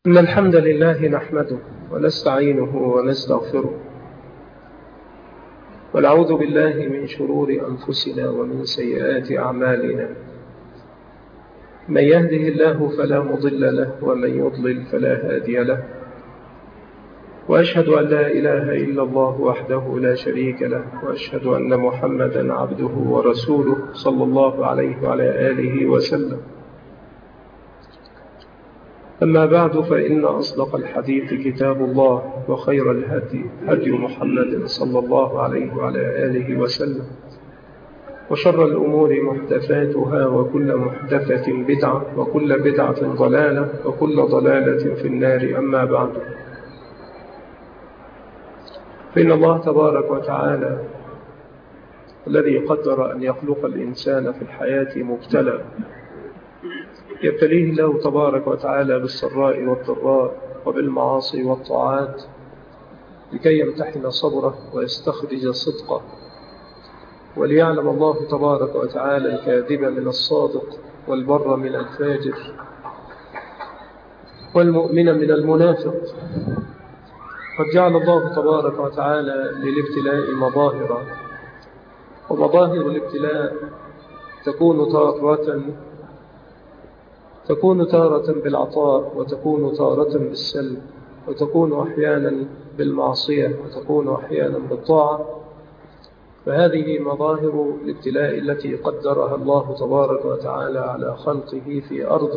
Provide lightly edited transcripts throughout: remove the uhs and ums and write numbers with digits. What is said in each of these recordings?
إن الحمد لله نحمده ونستعينه ونستغفره ونعوذ بالله من شرور أنفسنا ومن سيئات أعمالنا. من يهده الله فلا مضل له ومن يضلل فلا هادي له، وأشهد أن لا إله إلا الله وحده لا شريك له، وأشهد أن محمدا عبده ورسوله صلى الله عليه وعلى آله وسلم. أما بعد، فإن أصدق الحديث كتاب الله، وخير الهدي هدي محمد صلى الله عليه وعلى آله وسلم، وشر الأمور محدثاتها، وكل محدثة بدعة، وكل بدعة ضلالة، وكل ضلالة في النار. أما بعد، فإن الله تبارك وتعالى الذي قدر أن يخلق الإنسان في الحياة مبتلى، يبتليه الله تبارك وتعالى بالسراء والضراء وبالمعاصي والطاعات لكي يمتحن صبره ويستخرج صدقه، وليعلم الله تبارك وتعالى الكاذب من الصادق، والبر من الفاجر، والمؤمن من المنافق. قد جعل الله تبارك وتعالى للابتلاء مظاهر، ومظاهر الابتلاء تكون تارة بالعطاء، وتكون تارة بالسلب، وتكون أحيانا بالمعصية، وتكون أحيانا بالطاعة. فهذه مظاهر الابتلاء التي قدرها الله تبارك وتعالى على خلقه في أرضه.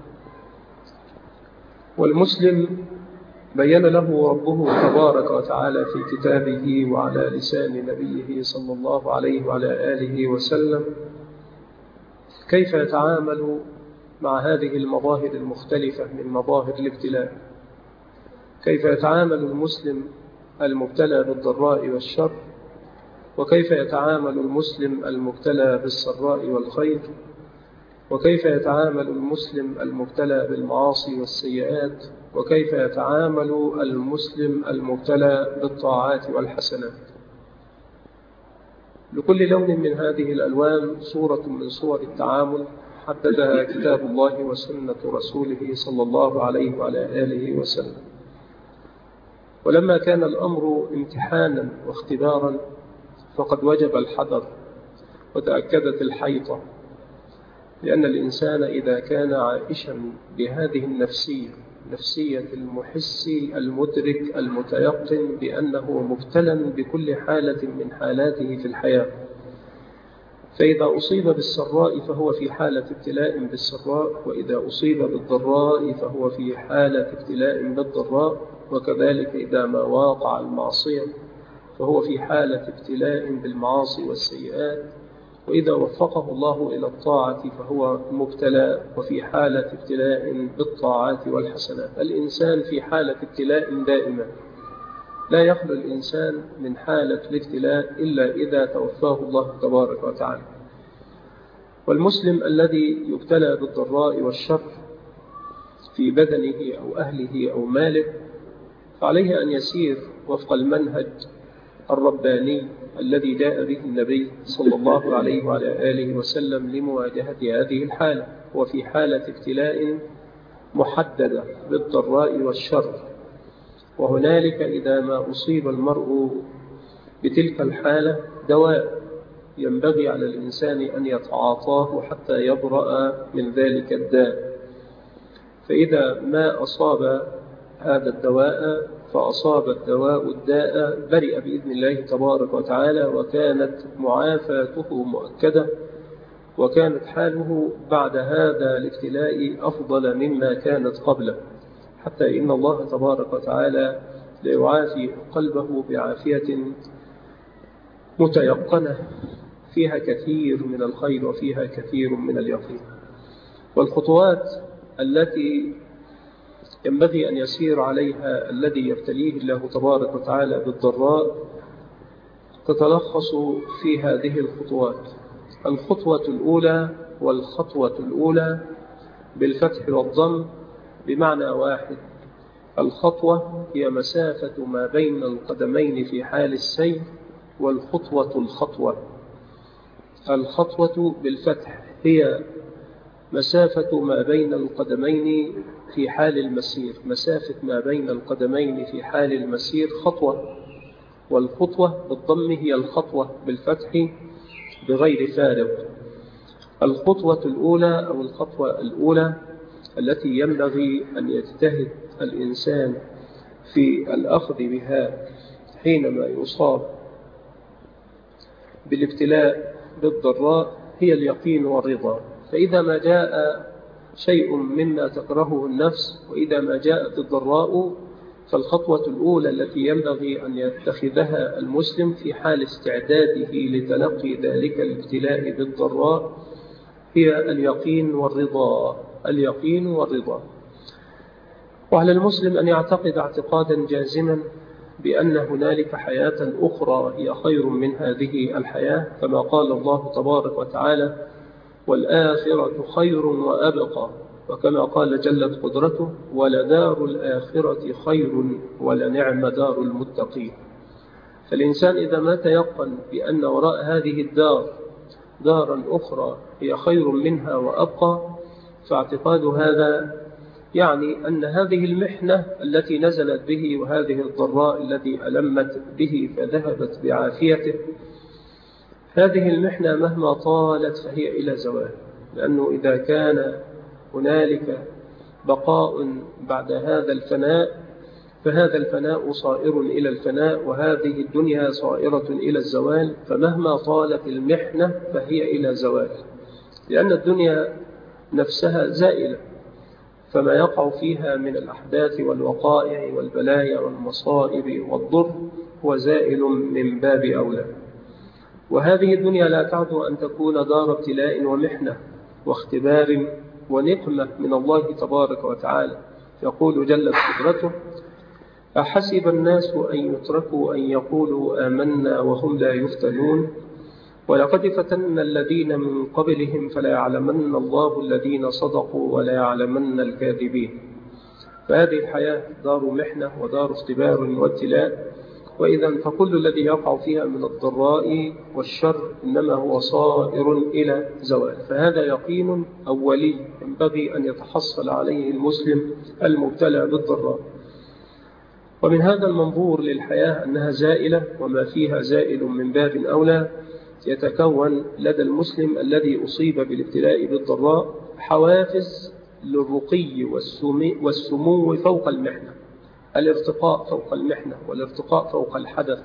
والمسلم بين له ربه تبارك وتعالى في كتابه وعلى لسان نبيه صلى الله عليه وعلى آله وسلم كيف يتعامل مع هذه المظاهر المختلفة من مظاهر الابتلاء. كيف يتعامل المسلم المبتلى بالضراء والشر، وكيف يتعامل المسلم المبتلى بالسراء والخير، وكيف يتعامل المسلم المبتلى بالمعاصي والسيئات، وكيف يتعامل المسلم المبتلى بالطاعات والحسنات. لكل لون من هذه الألوان صورة من صور التعامل حددها كتاب الله وسنة رسوله صلى الله عليه وعلى آله وسلم. ولما كان الأمر امتحانا واختبارا، فقد وجب الحذر وتأكدت الحيطة، لأن الإنسان إذا كان عائشا بهذه النفسية، نفسية المحسي المدرك المتيقن بأنه مبتلى بكل حالة من حالاته في الحياة، فإذا أصيب بالسراء فهو في حالة ابتلاء بالسراء، وإذا أصيب بالضراء فهو في حالة ابتلاء بالضراء، وكذلك إذا ما واقع المعصية فهو في حالة ابتلاء بالمعاصي والسيئات، وإذا وفقه الله إلى الطاعة فهو مبتلى وفي حالة ابتلاء بالطاعات والحسنات. الإنسان في حالة ابتلاء دائما، لا يخلو الإنسان من حالة الابتلاء إلا إذا توفاه الله تبارك وتعالى. والمسلم الذي يبتلى بالضراء والشر في بدنه أو أهله أو ماله، فعليه أن يسير وفق المنهج الرباني الذي جاء به النبي صلى الله عليه وعلى آله وسلم لمواجهة هذه الحالة. وفي حالة ابتلاء محددة بالضراء والشر، وهنالك إذا ما أصيب المرء بتلك الحالة دواء ينبغي على الإنسان أن يتعاطاه حتى يبرأ من ذلك الداء. فإذا ما أصاب هذا الدواء فأصاب الدواء الداء، برئ بإذن الله تبارك وتعالى، وكانت معافاته مؤكدة، وكانت حاله بعد هذا الابتلاء أفضل مما كانت قبله، حتى إن الله تبارك وتعالى ليعافي قلبه بعافية متيقنة فيها كثير من الخير وفيها كثير من اليقين. والخطوات التي ينبغي أن يسير عليها الذي يبتليه الله تبارك وتعالى بالضراء تتلخص في هذه الخطوات. الخطوة الأولى والخطوة الأولى بالفتح والضم بمعنى واحد. الخطوة هي مسافة ما بين القدمين في حال السير، والخطوة الخطوة. الخطوة بالفتح هي مسافة ما بين القدمين في حال المسير، مسافة ما بين القدمين في حال المسير خطوة، والخطوة بالضم هي الخطوة بالفتح بغير فارق. الخطوة الأولى أو الخطوة الأولى التي ينبغي أن يجتهد الإنسان في الأخذ بها حينما يصاب بالابتلاء بالضراء هي اليقين والرضا. فإذا ما جاء شيء مما تكرهه النفس، وإذا ما جاءت الضراء، فالخطوة الأولى التي ينبغي أن يتخذها المسلم في حال استعداده لتلقي ذلك الابتلاء بالضراء هي اليقين والرضا. اليقين والرضا. وعلى المسلم أن يعتقد اعتقادا جازما بأن هنالك حياة أخرى هي خير من هذه الحياة، كما قال الله تبارك وتعالى: والآخرة خير وأبقى، وكما قال جلت قدرته: ولدار الآخرة خير ولنعم دار المتقين. فالإنسان إذا ما تيقن بأن وراء هذه الدار دارا أخرى هي خير منها وأبقى، فاعتقاد هذا يعني أن هذه المحنة التي نزلت به وهذه الضراء التي ألمت به فذهبت بعافيته، هذه المحنة مهما طالت فهي إلى زوال، لأنه إذا كان هنالك بقاء بعد هذا الفناء فهذا الفناء صائر إلى الفناء، وهذه الدنيا صائرة إلى الزوال، فمهما طالت المحنة فهي إلى زوال، لأن الدنيا نفسها زائلة، فما يقع فيها من الأحداث والوقائع والبلايا والمصائب والضر هو زائل من باب أولى. وهذه الدنيا لا تعد أن تكون دار ابتلاء ومحنة واختبار ونقمة من الله تبارك وتعالى. يقول جلت قدرته: أحسب الناس أن يتركوا أن يقولوا آمنا وهم لا يفتنون ولقد فتنا الذين من قبلهم فليعلمن الله الذين صدقوا وليعلمن الكاذبين. فهذه الحياة دار محنة ودار اختبار وابتلاء، وإذا فكل الذي يقع فيها من الضراء والشر إنما هو صائر إلى زوال. فهذا يقين أولي ينبغي أن يتحصل عليه المسلم المبتلى بالضراء. ومن هذا المنظور للحياة أنها زائلة وما فيها زائل من باب أولى، يتكون لدى المسلم الذي أصيب بالابتلاء بالضراء حوافز للرقي والسمو فوق المحنة، الارتقاء فوق المحنة والارتقاء فوق الحدث،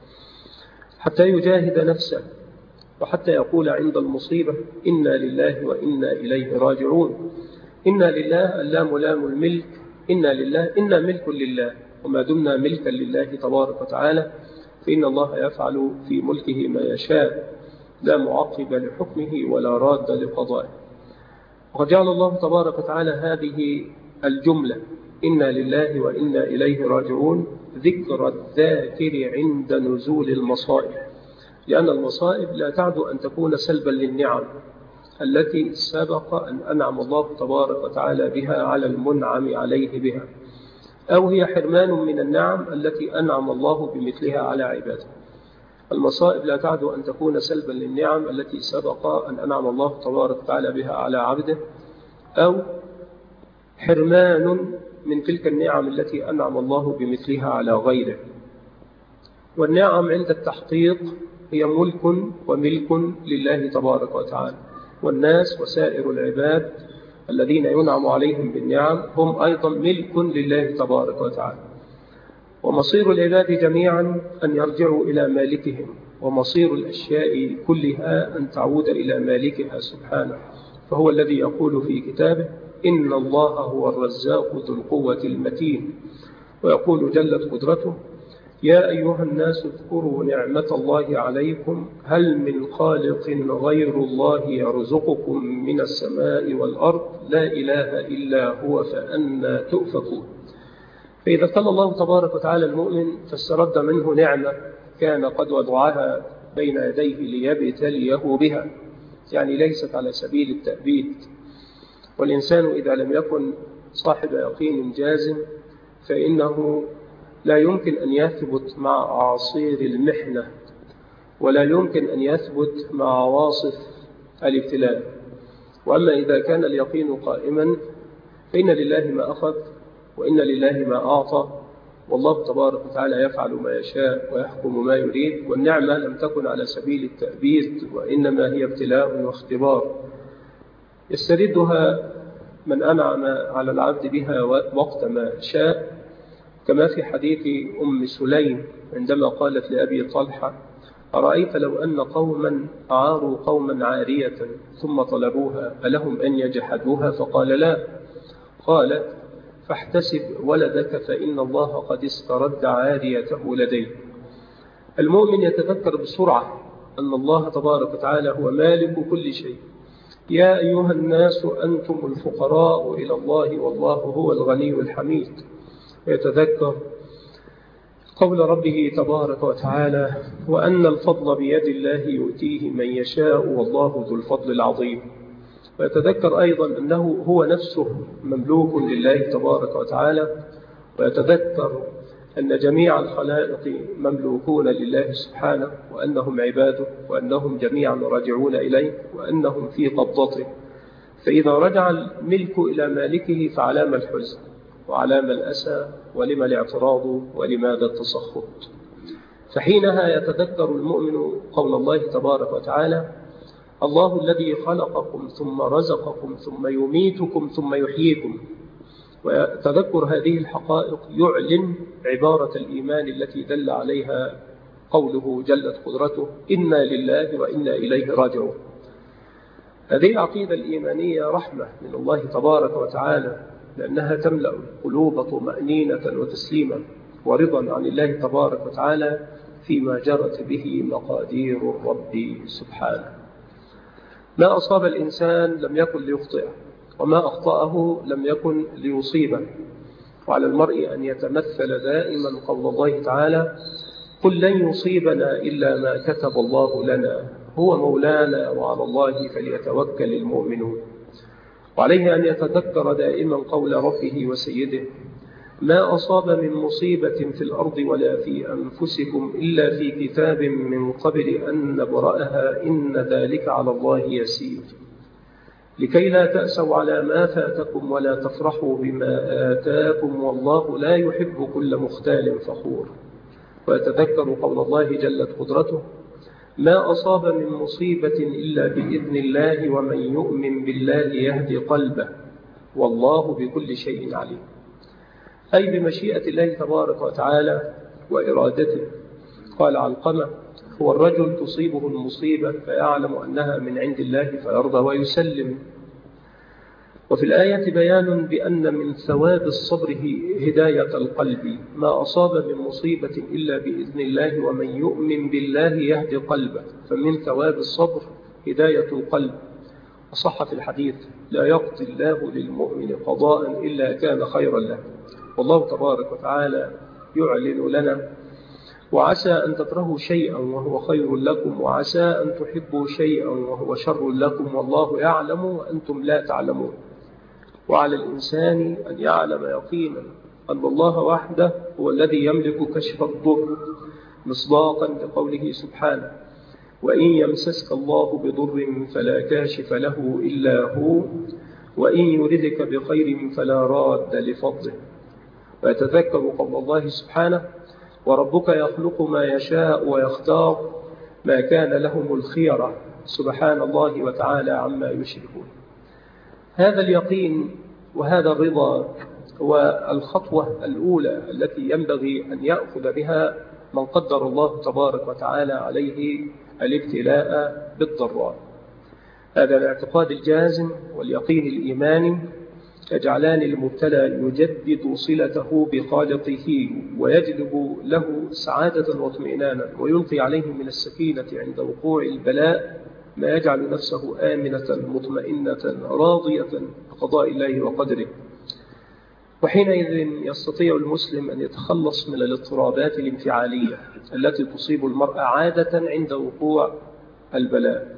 حتى يجاهد نفسه وحتى يقول عند المصيبة: إنا لله وإنا إليه راجعون. إنا لله، اللام لام الملك، إنا لله، إنا ملك لله، وما دمنا ملكا لله تبارك وتعالى فإن الله يفعل في ملكه ما يشاء، لا معقب لحكمه ولا راد لقضائه. وقد جعل الله تبارك وتعالى هذه الجملة إنا لله وإنا إليه راجعون ذكر الذاكر عند نزول المصائب، لأن المصائب لا تعد أن تكون سلبا للنعم التي سبق أن أنعم الله تبارك وتعالى بها على المنعم عليه بها، أو هي حرمان من النعم التي أنعم الله بمثلها على عباده. المصائب لا تعد أن تكون سلبا للنعم التي سبق أن أنعم الله تبارك وتعالى بها على عبده، أو حرمان من تلك النعم التي أنعم الله بمثلها على غيره. والنعم عند التحقيق هي ملك وملك لله تبارك وتعالى، والناس وسائر العباد الذين ينعم عليهم بالنعم هم أيضا ملك لله تبارك وتعالى. ومصير العباد جميعا أن يرجعوا إلى مالكهم، ومصير الأشياء كلها أن تعود إلى مالكها سبحانه، فهو الذي يقول في كتابه: إن الله هو الرزاق ذو القوة المتين. ويقول جلت قدرته: يا أيها الناس اذكروا نعمة الله عليكم هل من خالق غير الله يرزقكم من السماء والأرض لا إله إلا هو فأنى تؤفكون. فإذا ابتلى الله تبارك وتعالى المؤمن فاسترد منه نعمة كان قد وضعها بين يديه ليبتليه بها، يعني ليست على سبيل التأبيد. والإنسان إذا لم يكن صاحب يقين جازم فإنه لا يمكن أن يثبت مع أعاصير المحنة، ولا يمكن أن يثبت مع عواصف الابتلاء. وأما إذا كان اليقين قائما فإن لله ما أخذ وإن لله ما أعطى، والله تبارك وتعالى يفعل ما يشاء ويحكم ما يريد، والنعمة لم تكن على سبيل التأبيد وإنما هي ابتلاء واختبار يستردها من أنعم على العبد بها وقت ما شاء، كما في حديث أم سليم عندما قالت لأبي طلحة: أرأيت لو أن قوما أعاروا قوما عارية ثم طلبوها ألهم أن يجحدوها؟ فقال: لا. قالت: فاحتسب ولدك فإن الله قد استرد عاريته لديه. المؤمن يتذكر بسرعة أن الله تبارك وتعالى هو مالك كل شيء. يا أيها الناس أنتم الفقراء إلى الله والله هو الغني الحميد. يتذكر قول ربه تبارك وتعالى: وأن الفضل بيد الله يؤتيه من يشاء والله ذو الفضل العظيم. ويتذكر أيضا أنه هو نفسه مملوك لله تبارك وتعالى، ويتذكر أن جميع الخلائق مملوكون لله سبحانه، وأنهم عباده، وأنهم جميعا راجعون إليه، وأنهم في قبضته. فإذا رجع الملك إلى مالكه فعلام الحزن وعلام الأسى ولما الاعتراض ولماذا التسخط. فحينها يتذكر المؤمن قول الله تبارك وتعالى: الله الذي خلقكم ثم رزقكم ثم يميتكم ثم يحييكم. وتذكر هذه الحقائق يعلن عبارة الإيمان التي دل عليها قوله جلت قدرته: إنا لله وإنا إليه راجعون. هذه العقيدة الإيمانية رحمة من الله تبارك وتعالى، لأنها تملأ القلوب طمأنينة وتسليما ورضا عن الله تبارك وتعالى فيما جرت به مقادير الرب سبحانه. ما أصاب الإنسان لم يكن ليخطئه، وما أخطأه لم يكن ليصيبه. وعلى المرء أن يتمثل دائما قول الله تعالى: قل لن يصيبنا إلا ما كتب الله لنا هو مولانا وعلى الله فليتوكل المؤمنون. وعليه أن يتذكر دائما قول ربه وسيده: ما أصاب من مصيبة في الأرض ولا في أنفسكم إلا في كتاب من قبل أن نبرأها إن ذلك على الله يسير لكي لا تأسوا على ما فاتكم ولا تفرحوا بما آتاكم والله لا يحب كل مختال فخور. ويتذكر قول الله جلت قدرته: ما أصاب من مصيبة إلا بإذن الله ومن يؤمن بالله يهدي قلبه والله بكل شيء عليم. أي بمشيئة الله تبارك وتعالى وإرادته. قال علقمة: هو الرجل تصيبه المصيبة فيعلم أنها من عند الله فيرضى ويسلم. وفي الآية بيان بأن من ثواب الصبر هداية القلب. ما أصاب من مصيبة إلا بإذن الله ومن يؤمن بالله يهدي قلبه. فمن ثواب الصبر هداية القلب. وصح في الحديث: لا يقضي الله للمؤمن قضاء إلا كان خيرا له. والله تبارك وتعالى يعلن لنا: وعسى أن تكرهوا شيئا وهو خير لكم وعسى أن تحبوا شيئا وهو شر لكم والله يعلم وأنتم لا تعلمون. وعلى الإنسان أن يعلم يقينا أن الله وحده هو الذي يملك كشف الضر، مصداقا لقوله سبحانه: وإن يمسسك الله بضر فلا كاشف له إلا هو وإن يردك بخير فلا راد لفضله. ويتذكر قول الله سبحانه: وربك يخلق ما يشاء ويختار ما كان لهم الخيرة سبحان الله وتعالى عما يشركون. هذا اليقين وهذا الرضا هو الخطوة الأولى التي ينبغي أن يأخذ بها من قدر الله تبارك وتعالى عليه الابتلاء بالضراء. هذا الاعتقاد الجازم واليقين الإيماني يجعلان المبتلى يجدد صلته بخالقه ويجلب له سعادة واطمئنانا ويلقي عليه من السكينة عند وقوع البلاء ما يجعل نفسه آمنة مطمئنة راضية بقضاء الله وقدره. وحينئذ يستطيع المسلم أن يتخلص من الاضطرابات الانفعالية التي تصيب المرء عادة عند وقوع البلاء.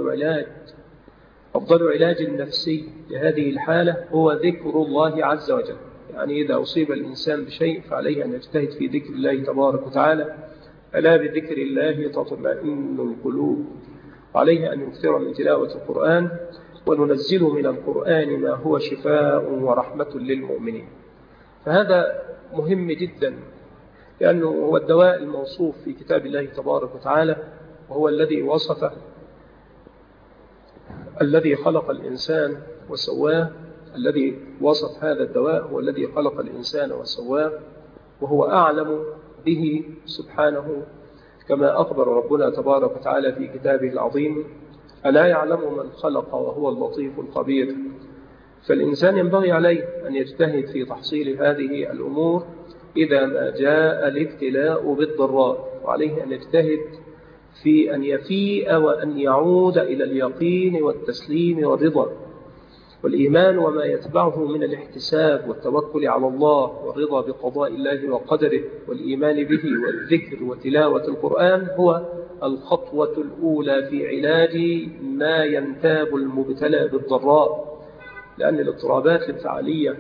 أفضل علاج نفسي لهذه الحالة هو ذكر الله عز وجل. يعني إذا أصيب الإنسان بشيء فعليه أن يجتهد في ذكر الله تبارك وتعالى. ألا بذكر الله تطمئن القلوب. وعليه أن يكثر من تلاوة القرآن وننزل من القرآن ما هو شفاء ورحمة للمؤمنين. فهذا مهم جدا، لأنه هو الدواء الموصوف في كتاب الله تبارك وتعالى، وهو الذي وصفه الذي خلق الإنسان وسواه. الذي وصف هذا الدواء هو الذي خلق الإنسان وسواه، وهو أعلم به سبحانه، كما أخبر ربنا تبارك وتعالى في كتابه العظيم: ألا يعلم من خلق وهو اللطيف الخبير. فالإنسان ينبغي عليه أن يجتهد في تحصيل هذه الأمور إذا ما جاء الابتلاء بالضراء، وعليه أن يجتهد في أن يفيء وأن يعود إلى اليقين والتسليم والرضا والإيمان وما يتبعه من الاحتساب والتوكل على الله والرضا بقضاء الله وقدره والإيمان به والذكر وتلاوة القرآن هو الخطوة الأولى في علاج ما ينتاب المبتلى بالضراء. لأن الاضطرابات الانفعالية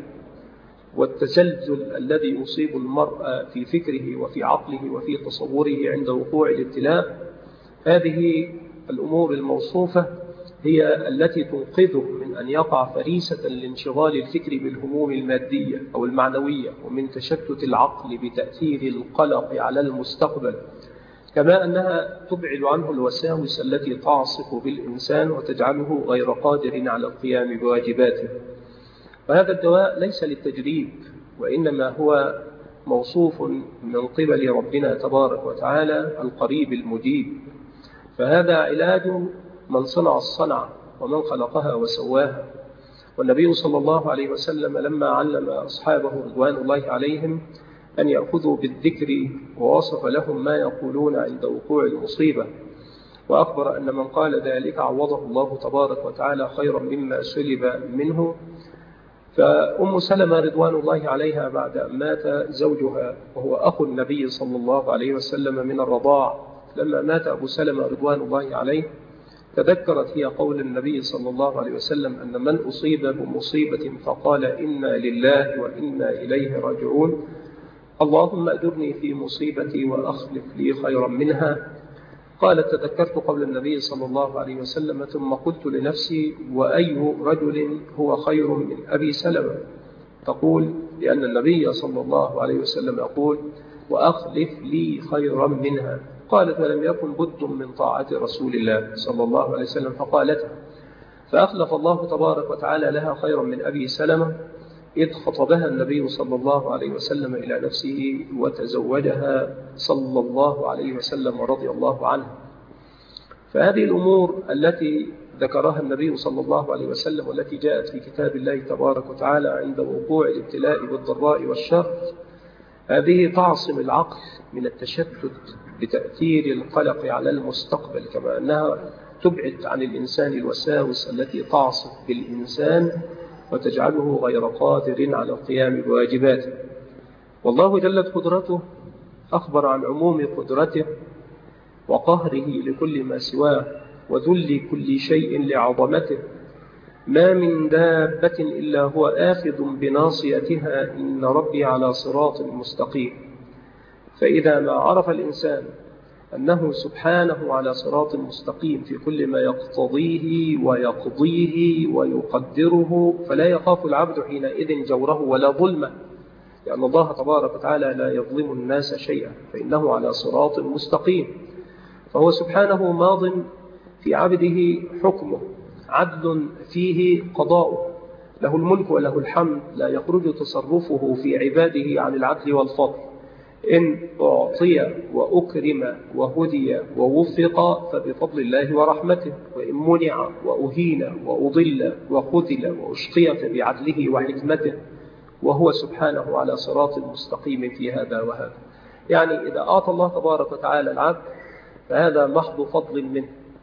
والتزلزل الذي يصيب المرء في فكره وفي عقله وفي تصوره عند وقوع الابتلاء، هذه الأمور الموصوفة هي التي تنقذه من أن يقع فريسة لانشغال الفكر بالهموم المادية أو المعنوية، ومن تشتت العقل بتأثير القلق على المستقبل، كما أنها تبعد عنه الوساوس التي تعصف بالإنسان وتجعله غير قادر على القيام بواجباته. وهذا الدواء ليس للتجريب، وإنما هو موصوف من قبل ربنا تبارك وتعالى القريب المجيب. فهذا علاج من صنع الصنعة ومن خلقها وسواها. والنبي صلى الله عليه وسلم لما علم أصحابه رضوان الله عليهم أن يأخذوا بالذكر ووصف لهم ما يقولون عند وقوع المصيبة، وأخبر أن من قال ذلك عوضه الله تبارك وتعالى خيرا مما سلب منه. فأم سلمة رضوان الله عليها بعد أن مات زوجها وهو أخو النبي صلى الله عليه وسلم من الرضاع، لما مات أبو سلمة رضوان الله عليه تذكرت هي قول النبي صلى الله عليه وسلم أن من أصيب بمصيبة فقال إنا لله وإنا إليه راجعون اللهم أجرني في مصيبتي وأخلف لي خيرا منها. قالت تذكرت قول النبي صلى الله عليه وسلم ثم قلت لنفسي وأي رجل هو خير من أبي سلمة؟ تقول لأن النبي صلى الله عليه وسلم يقول وأخلف لي خيرا منها. قالت ولم يكن بد من طاعة رسول الله صلى الله عليه وسلم فقالتها، فأخلف الله تبارك وتعالى لها خيرا من أبي سلمة إذ خطبها النبي صلى الله عليه وسلم إلى نفسه وتزوجها صلى الله عليه وسلم ورضي الله عنه. فهذه الأمور التي ذكرها النبي صلى الله عليه وسلم والتي جاءت في كتاب الله تبارك وتعالى عند وقوع الابتلاء بالضراء والشر، هذه تعصم العقل من التشتت بتأثير القلق على المستقبل، كما أنها تبعد عن الإنسان الوساوس التي تعصف بالإنسان وتجعله غير قادر على القيام بواجباته. والله جلت قدرته أخبر عن عموم قدرته وقهره لكل ما سواه وذل كل شيء لعظمته. ما من دابة إلا هو آخذ بناصيتها إن ربي على صراط مستقيم. فإذا ما عرف الإنسان أنه سبحانه على صراط مستقيم في كل ما يقتضيه ويقضيه ويقدره، فلا يخاف العبد حينئذ جوره ولا ظلمه، لأن الله تبارك وتعالى لا يظلم الناس شيئا فإنه على صراط مستقيم. فهو سبحانه ماض في عبده حكمه، عدل فيه قضاؤه، له الملك وله الحمد، لا يخرج تصرفه في عباده عن العدل والفضل. إن أعطي وأكرم وهدي ووفق فبفضل الله ورحمته، وإن منع وأهين وأضل وخذل وأشقي فبعدله وحكمته، وهو سبحانه على صراط مستقيم في هذا وهذا. يعني إذا أعطى الله تبارك وتعالى العبد فهذا محض فضل منه،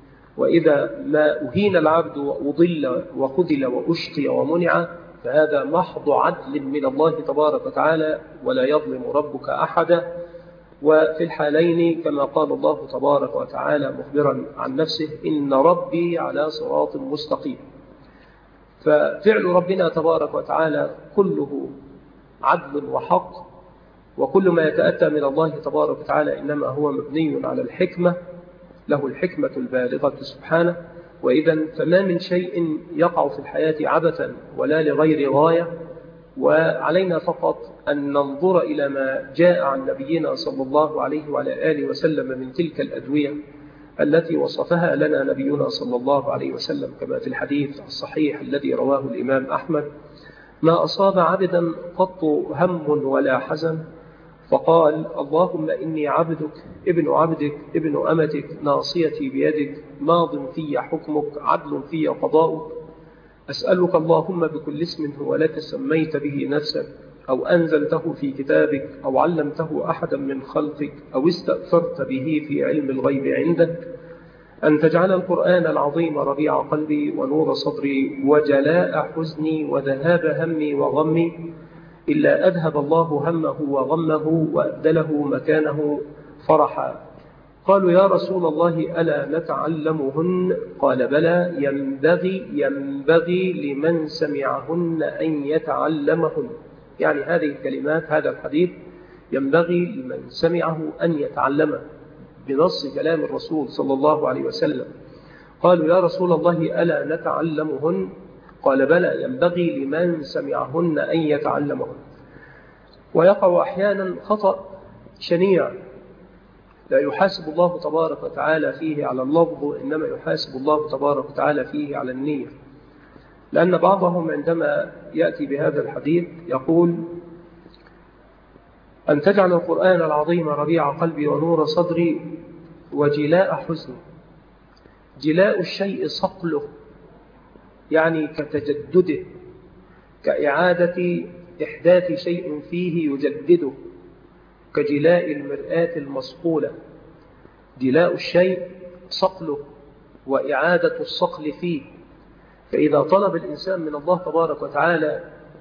وإذا ما أهين العبد وأضل وخذل وأشقي ومنع فهذا محض عدل من الله تبارك وتعالى، ولا يظلم ربك أحدا. وفي الحالين كما قال الله تبارك وتعالى مخبرا عن نفسه إن ربي على صراط مستقيم. ففعل ربنا تبارك وتعالى كله عدل وحق، وكل ما يتأتى من الله تبارك وتعالى إنما هو مبني على الحكمة، له الحكمة البالغة سبحانه، وإذا فما من شيء يقع في الحياة عبثا ولا لغير غاية، وعلينا فقط أن ننظر إلى ما جاء عن نبينا صلى الله عليه وعلى آله وسلم من تلك الأدوية التي وصفها لنا نبينا صلى الله عليه وسلم، كما في الحديث الصحيح الذي رواه الإمام أحمد: ما أصاب عبدا قط هم ولا حزن فقال اللهم إني عبدك ابن أمتك ناصيتي بيدك ماض في حكمك عدل في قضاؤك، أسألك اللهم بكل اسم هو لك سميت به نفسك أو أنزلته في كتابك أو علمته أحدا من خلقك أو استأثرت به في علم الغيب عندك أن تجعل القرآن العظيم ربيع قلبي ونور صدري وجلاء حزني وذهاب همي وغمي، إلا أذهب الله همه وغمه وأبدله مكانه فرحا. قالوا يا رسول الله ألا نتعلمهن؟ قال بلى، ينبغي لمن سمعهن أن يتعلمهن. يعني هذه الكلمات، هذا الحديث ينبغي لمن سمعه أن يتعلمه بنص كلام الرسول صلى الله عليه وسلم. قالوا يا رسول الله ألا نتعلمهن؟ قال بلى، ينبغي لمن سمعهن أن يتعلمهن. ويقع أحيانا خطأ شنيع لا يحاسب الله تبارك وتعالى فيه على اللفظ، وإنما يحاسب الله تبارك وتعالى فيه على النية، لأن بعضهم عندما يأتي بهذا الحديث يقول أن تجعل القرآن العظيم ربيع قلبي ونور صدري وجلاء حزني. جلاء الشيء صقله، يعني كتجدده، كإعادة إحداث شيء فيه يجدده، كجلاء المرآة المصقولة. جلاء الشيء صقله وإعادة الصقل فيه. فإذا طلب الإنسان من الله تبارك وتعالى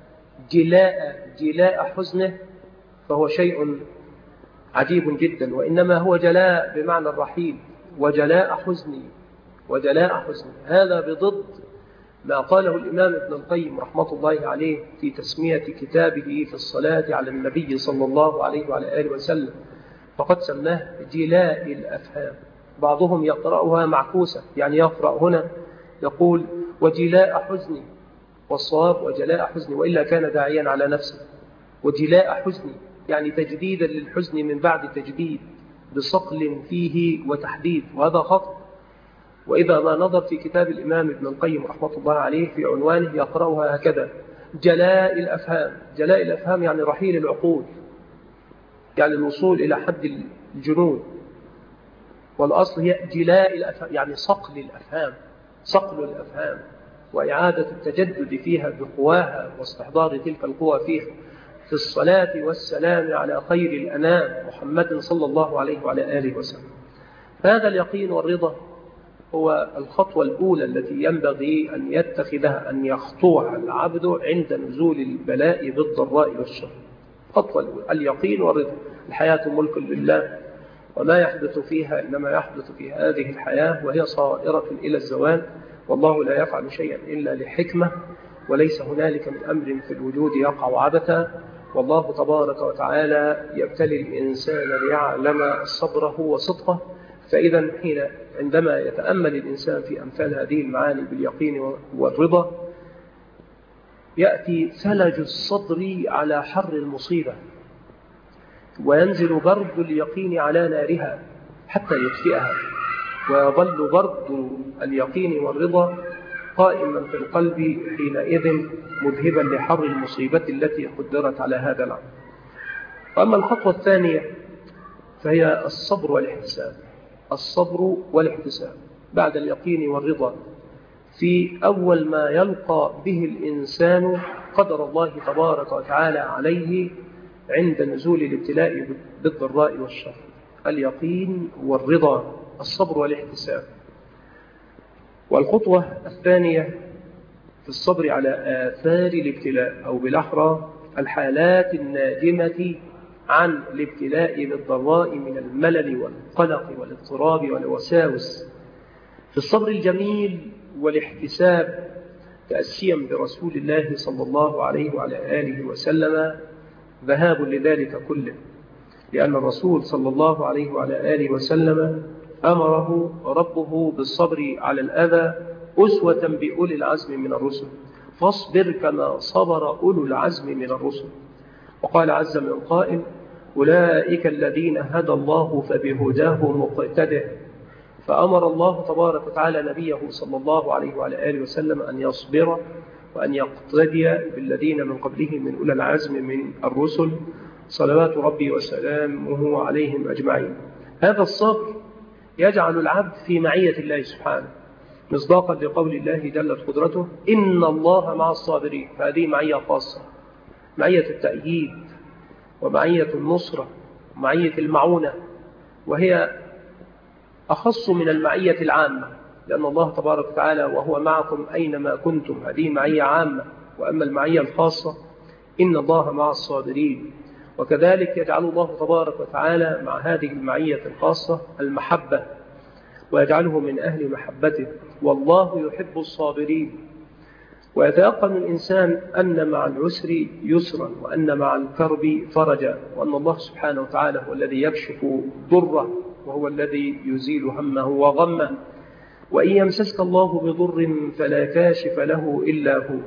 جلاء حزنه فهو شيء عجيب جدا، وإنما هو جلاء بمعنى الرحيل، وجلاء حزني هذا بضد ما قاله الإمام ابن القيم رحمة الله عليه في تسمية كتابه في الصلاة على النبي صلى الله عليه وعلى آله وسلم، فقد سماه جلاء الأفهام. بعضهم يقرأها معكوسة، يعني يقرأ هنا يقول وجلاء حزني، والصواب وجلاء حزني، وإلا كان داعيا على نفسه. وجلاء حزني يعني تجديدا للحزن من بعد تجديد، بصقل فيه وتحديد، وهذا خطأ. وإذا ما نظر في كتاب الإمام ابن القيم رحمة الله عليه في عنوانه يقرأها هكذا: جلاء الأفهام يعني رحيل العقول، يعني الوصول إلى حد الجنون. والأصل هي جلاء الأفهام يعني صقل الأفهام وإعادة التجدد فيها بقواها واستحضار تلك القوى فيها، في الصلاة والسلام على خير الأنام محمد صلى الله عليه وعلى آله وسلم. هذا اليقين والرضا هو الخطوة الأولى التي ينبغي أن يتخذها، أن يخطوها العبد عند نزول البلاء بالضراء والشر. الخطوة الأولى اليقين والرضا. الحياة ملك لله، وما يحدث فيها إنما يحدث في هذه الحياة، وهي صائرة إلى الزوال، والله لا يفعل شيئا إلا لحكمة، وليس هنالك من أمر في الوجود يقع عبثا. والله تبارك وتعالى يبتلي الإنسان ليعلم صبره وصدقه. فإذا عندما يتأمل الإنسان في أمثال هذه المعاني باليقين والرضا، يأتي ثلج الصبر على حر المصيبة، وينزل برد اليقين على نارها حتى يطفئها، ويظل برد اليقين والرضا قائما في القلب حينئذ مذهبا لحر المصيبة التي قدرت على هذا العمل. وأما الخطوة الثانية فهي الصبر والاحتساب بعد اليقين والرضا، في أول ما يلقى به الإنسان قدر الله تبارك وتعالى عليه عند نزول الابتلاء بالضراء والشر. اليقين والرضا، الصبر والاحتساب. والخطوة الثانية في الصبر على آثار الابتلاء، أو بالأحرى الحالات الناجمة عن الابتلاء بالضراء من الملل والقلق والاضطراب والوساوس. في الصبر الجميل والاحتساب تأسيا برسول الله صلى الله عليه وعلى آله وسلم ذهاب لذلك كله، لأن الرسول صلى الله عليه وعلى آله وسلم أمره ربه بالصبر على الأذى أسوة بأولي العزم من الرسل، فاصبر كما صبر أولو العزم من الرسل. وقال عز من قائل: أولئك الذين هدى الله فبهداه مقتده. فأمر الله تبارك وتعالى نبيه صلى الله عليه وعلى آله وسلم أن يصبر وأن يقتدي بالذين من قبله من أولي العزم من الرسل صلوات ربي وسلامه عليهم أجمعين. هذا الصبر يجعل العبد في معية الله سبحانه، مصداقا لقول الله جلت قدرته: إن الله مع الصابرين. فهذه معية خاصة، معية التأييد ومعية النصرة ومعية المعونة، وهي أخص من المعية العامة، لأن الله تبارك وتعالى وهو معكم أينما كنتم، هذه معية عامة. وأما المعية الخاصة إن الله مع الصابرين. وكذلك يجعل الله تبارك وتعالى مع هذه المعية الخاصة المحبة، ويجعله من أهل محبته، والله يحب الصابرين. ويتيقن الإنسان أن مع العسر يسرا، وأن مع الكرب فرجا، وأن الله سبحانه وتعالى هو الذي يكشف ضره، وهو الذي يزيل همه وغمه. وإن يمسسك الله بضر فلا كاشف له إلا هو،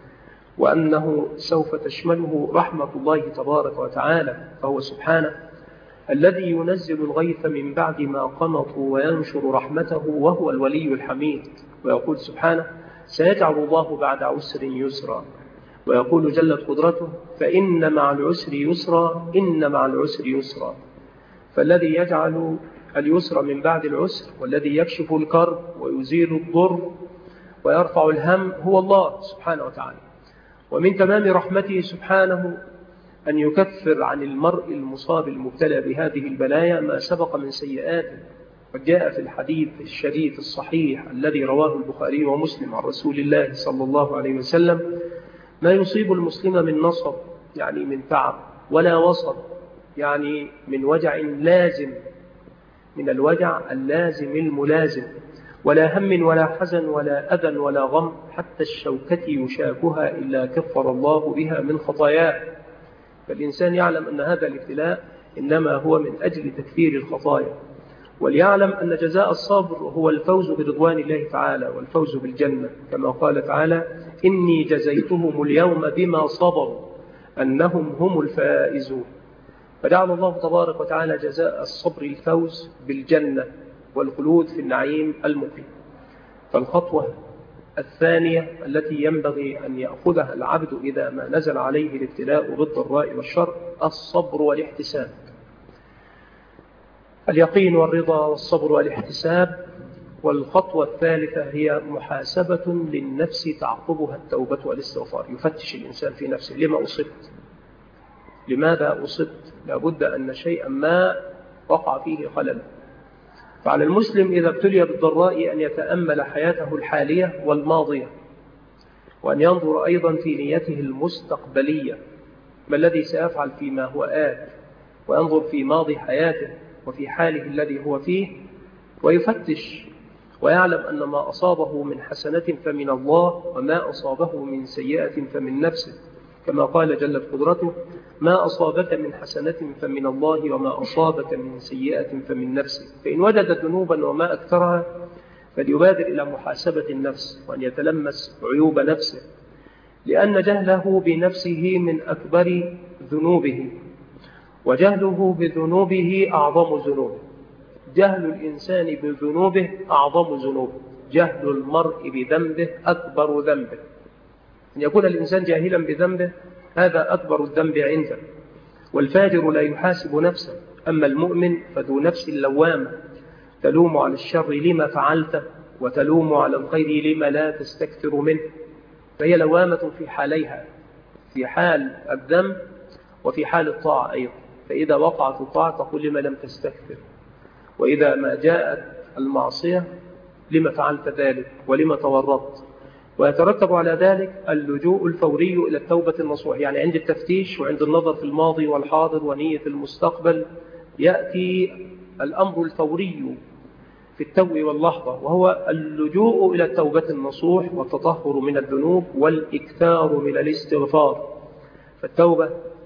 وأنه سوف تشمله رحمة الله تبارك وتعالى، فهو سبحانه الذي ينزل الغيث من بعد ما قنطوا وينشر رحمته، وهو الولي الحميد. ويقول سبحانه: سيجعل الله بعد عسر يسرا. ويقول جلت قدرته: فإن مع العسر يسرا، إن مع العسر يسرا. فالذي يجعل اليسر من بعد العسر، والذي يكشف الكرب ويزيل الضر ويرفع الهم هو الله سبحانه وتعالى. ومن تمام رحمته سبحانه أن يكفر عن المرء المصاب المبتلى بهذه البلايا ما سبق من سيئاته. وجاء في الحديث الشريف الصحيح الذي رواه البخاري ومسلم عن رسول الله صلى الله عليه وسلم: ما يصيب المسلم من نصب، يعني من تعب، ولا وصب، يعني من وجع لازم، من الوجع اللازم الملازم، ولا هم ولا حزن ولا أذى ولا غم، حتى الشوكة يشاكها إلا كفر الله بها من خطاياه. فالإنسان يعلم أن هذا الابتلاء إنما هو من أجل تكفير الخطايا، وليعلم أن جزاء الصبر هو الفوز برضوان الله تعالى والفوز بالجنة، كما قال تعالى: إني جزيتهم اليوم بما صبروا أنهم هم الفائزون. فجعل الله تبارك وتعالى جزاء الصبر الفوز بالجنة والخلود في النعيم المقيم. فالخطوة الثانية التي ينبغي أن يأخذها العبد إذا ما نزل عليه الابتلاء بالضراء والشر الصبر والاحتساب، اليقين والرضا والصبر والاحتساب. والخطوة الثالثة هي محاسبة للنفس تعقبها التوبة والاستغفار. يفتش الإنسان في نفسه: لما أصبت؟ لماذا أصبت؟ لابد أن شيئا ما وقع فيه خلل. فعلى المسلم إذا ابتلي بالضراء أن يتأمل حياته الحالية والماضية، وأن ينظر أيضا في نيته المستقبلية، ما الذي سيفعل فيما هو آت، وينظر في ماضي حياته وفي حاله الذي هو فيه، ويفتش ويعلم أن ما أصابه من حسنة فمن الله، وما أصابه من سيئة فمن نفسه، كما قال جلت قدرته: ما أصابك من حسنة فمن الله، وما أصابك من سيئة فمن نفسك. فإن وجد ذنوبا وما أكثرها فليبادر إلى محاسبة النفس، وأن يتلمس عيوب نفسه، لأن جهله بنفسه من أكبر ذنوبه، وجهله بذنوبه أعظم ذنوبه. جهل الإنسان بذنوبه أعظم ذنوبه، جهل المرء بذنبه أكبر ذنبه. أن يكون الإنسان جاهلا بذنبه هذا أكبر الذنب عنده. والفاجر لا يحاسب نفسه، أما المؤمن فذو نفس لوامة، تلوم على الشر لما فعلت، وتلوم على الخير لما لا تستكثر منه. فهي لوامة في حاليها، في حال الذنب وفي حال الطاعة أيضا. فإذا وقعت الطاعة تقول لما لم تستكثر، وإذا ما جاءت المعصية لما فعلت ذلك ولما تورطت. ويترتب على ذلك اللجوء الفوري إلى التوبة النصوح، يعني عند التفتيش وعند النظر في الماضي والحاضر ونية المستقبل يأتي الأمر الفوري في التو واللحظة، وهو اللجوء إلى التوبة النصوح والتطهر من الذنوب والإكثار من الاستغفار. فالتوبة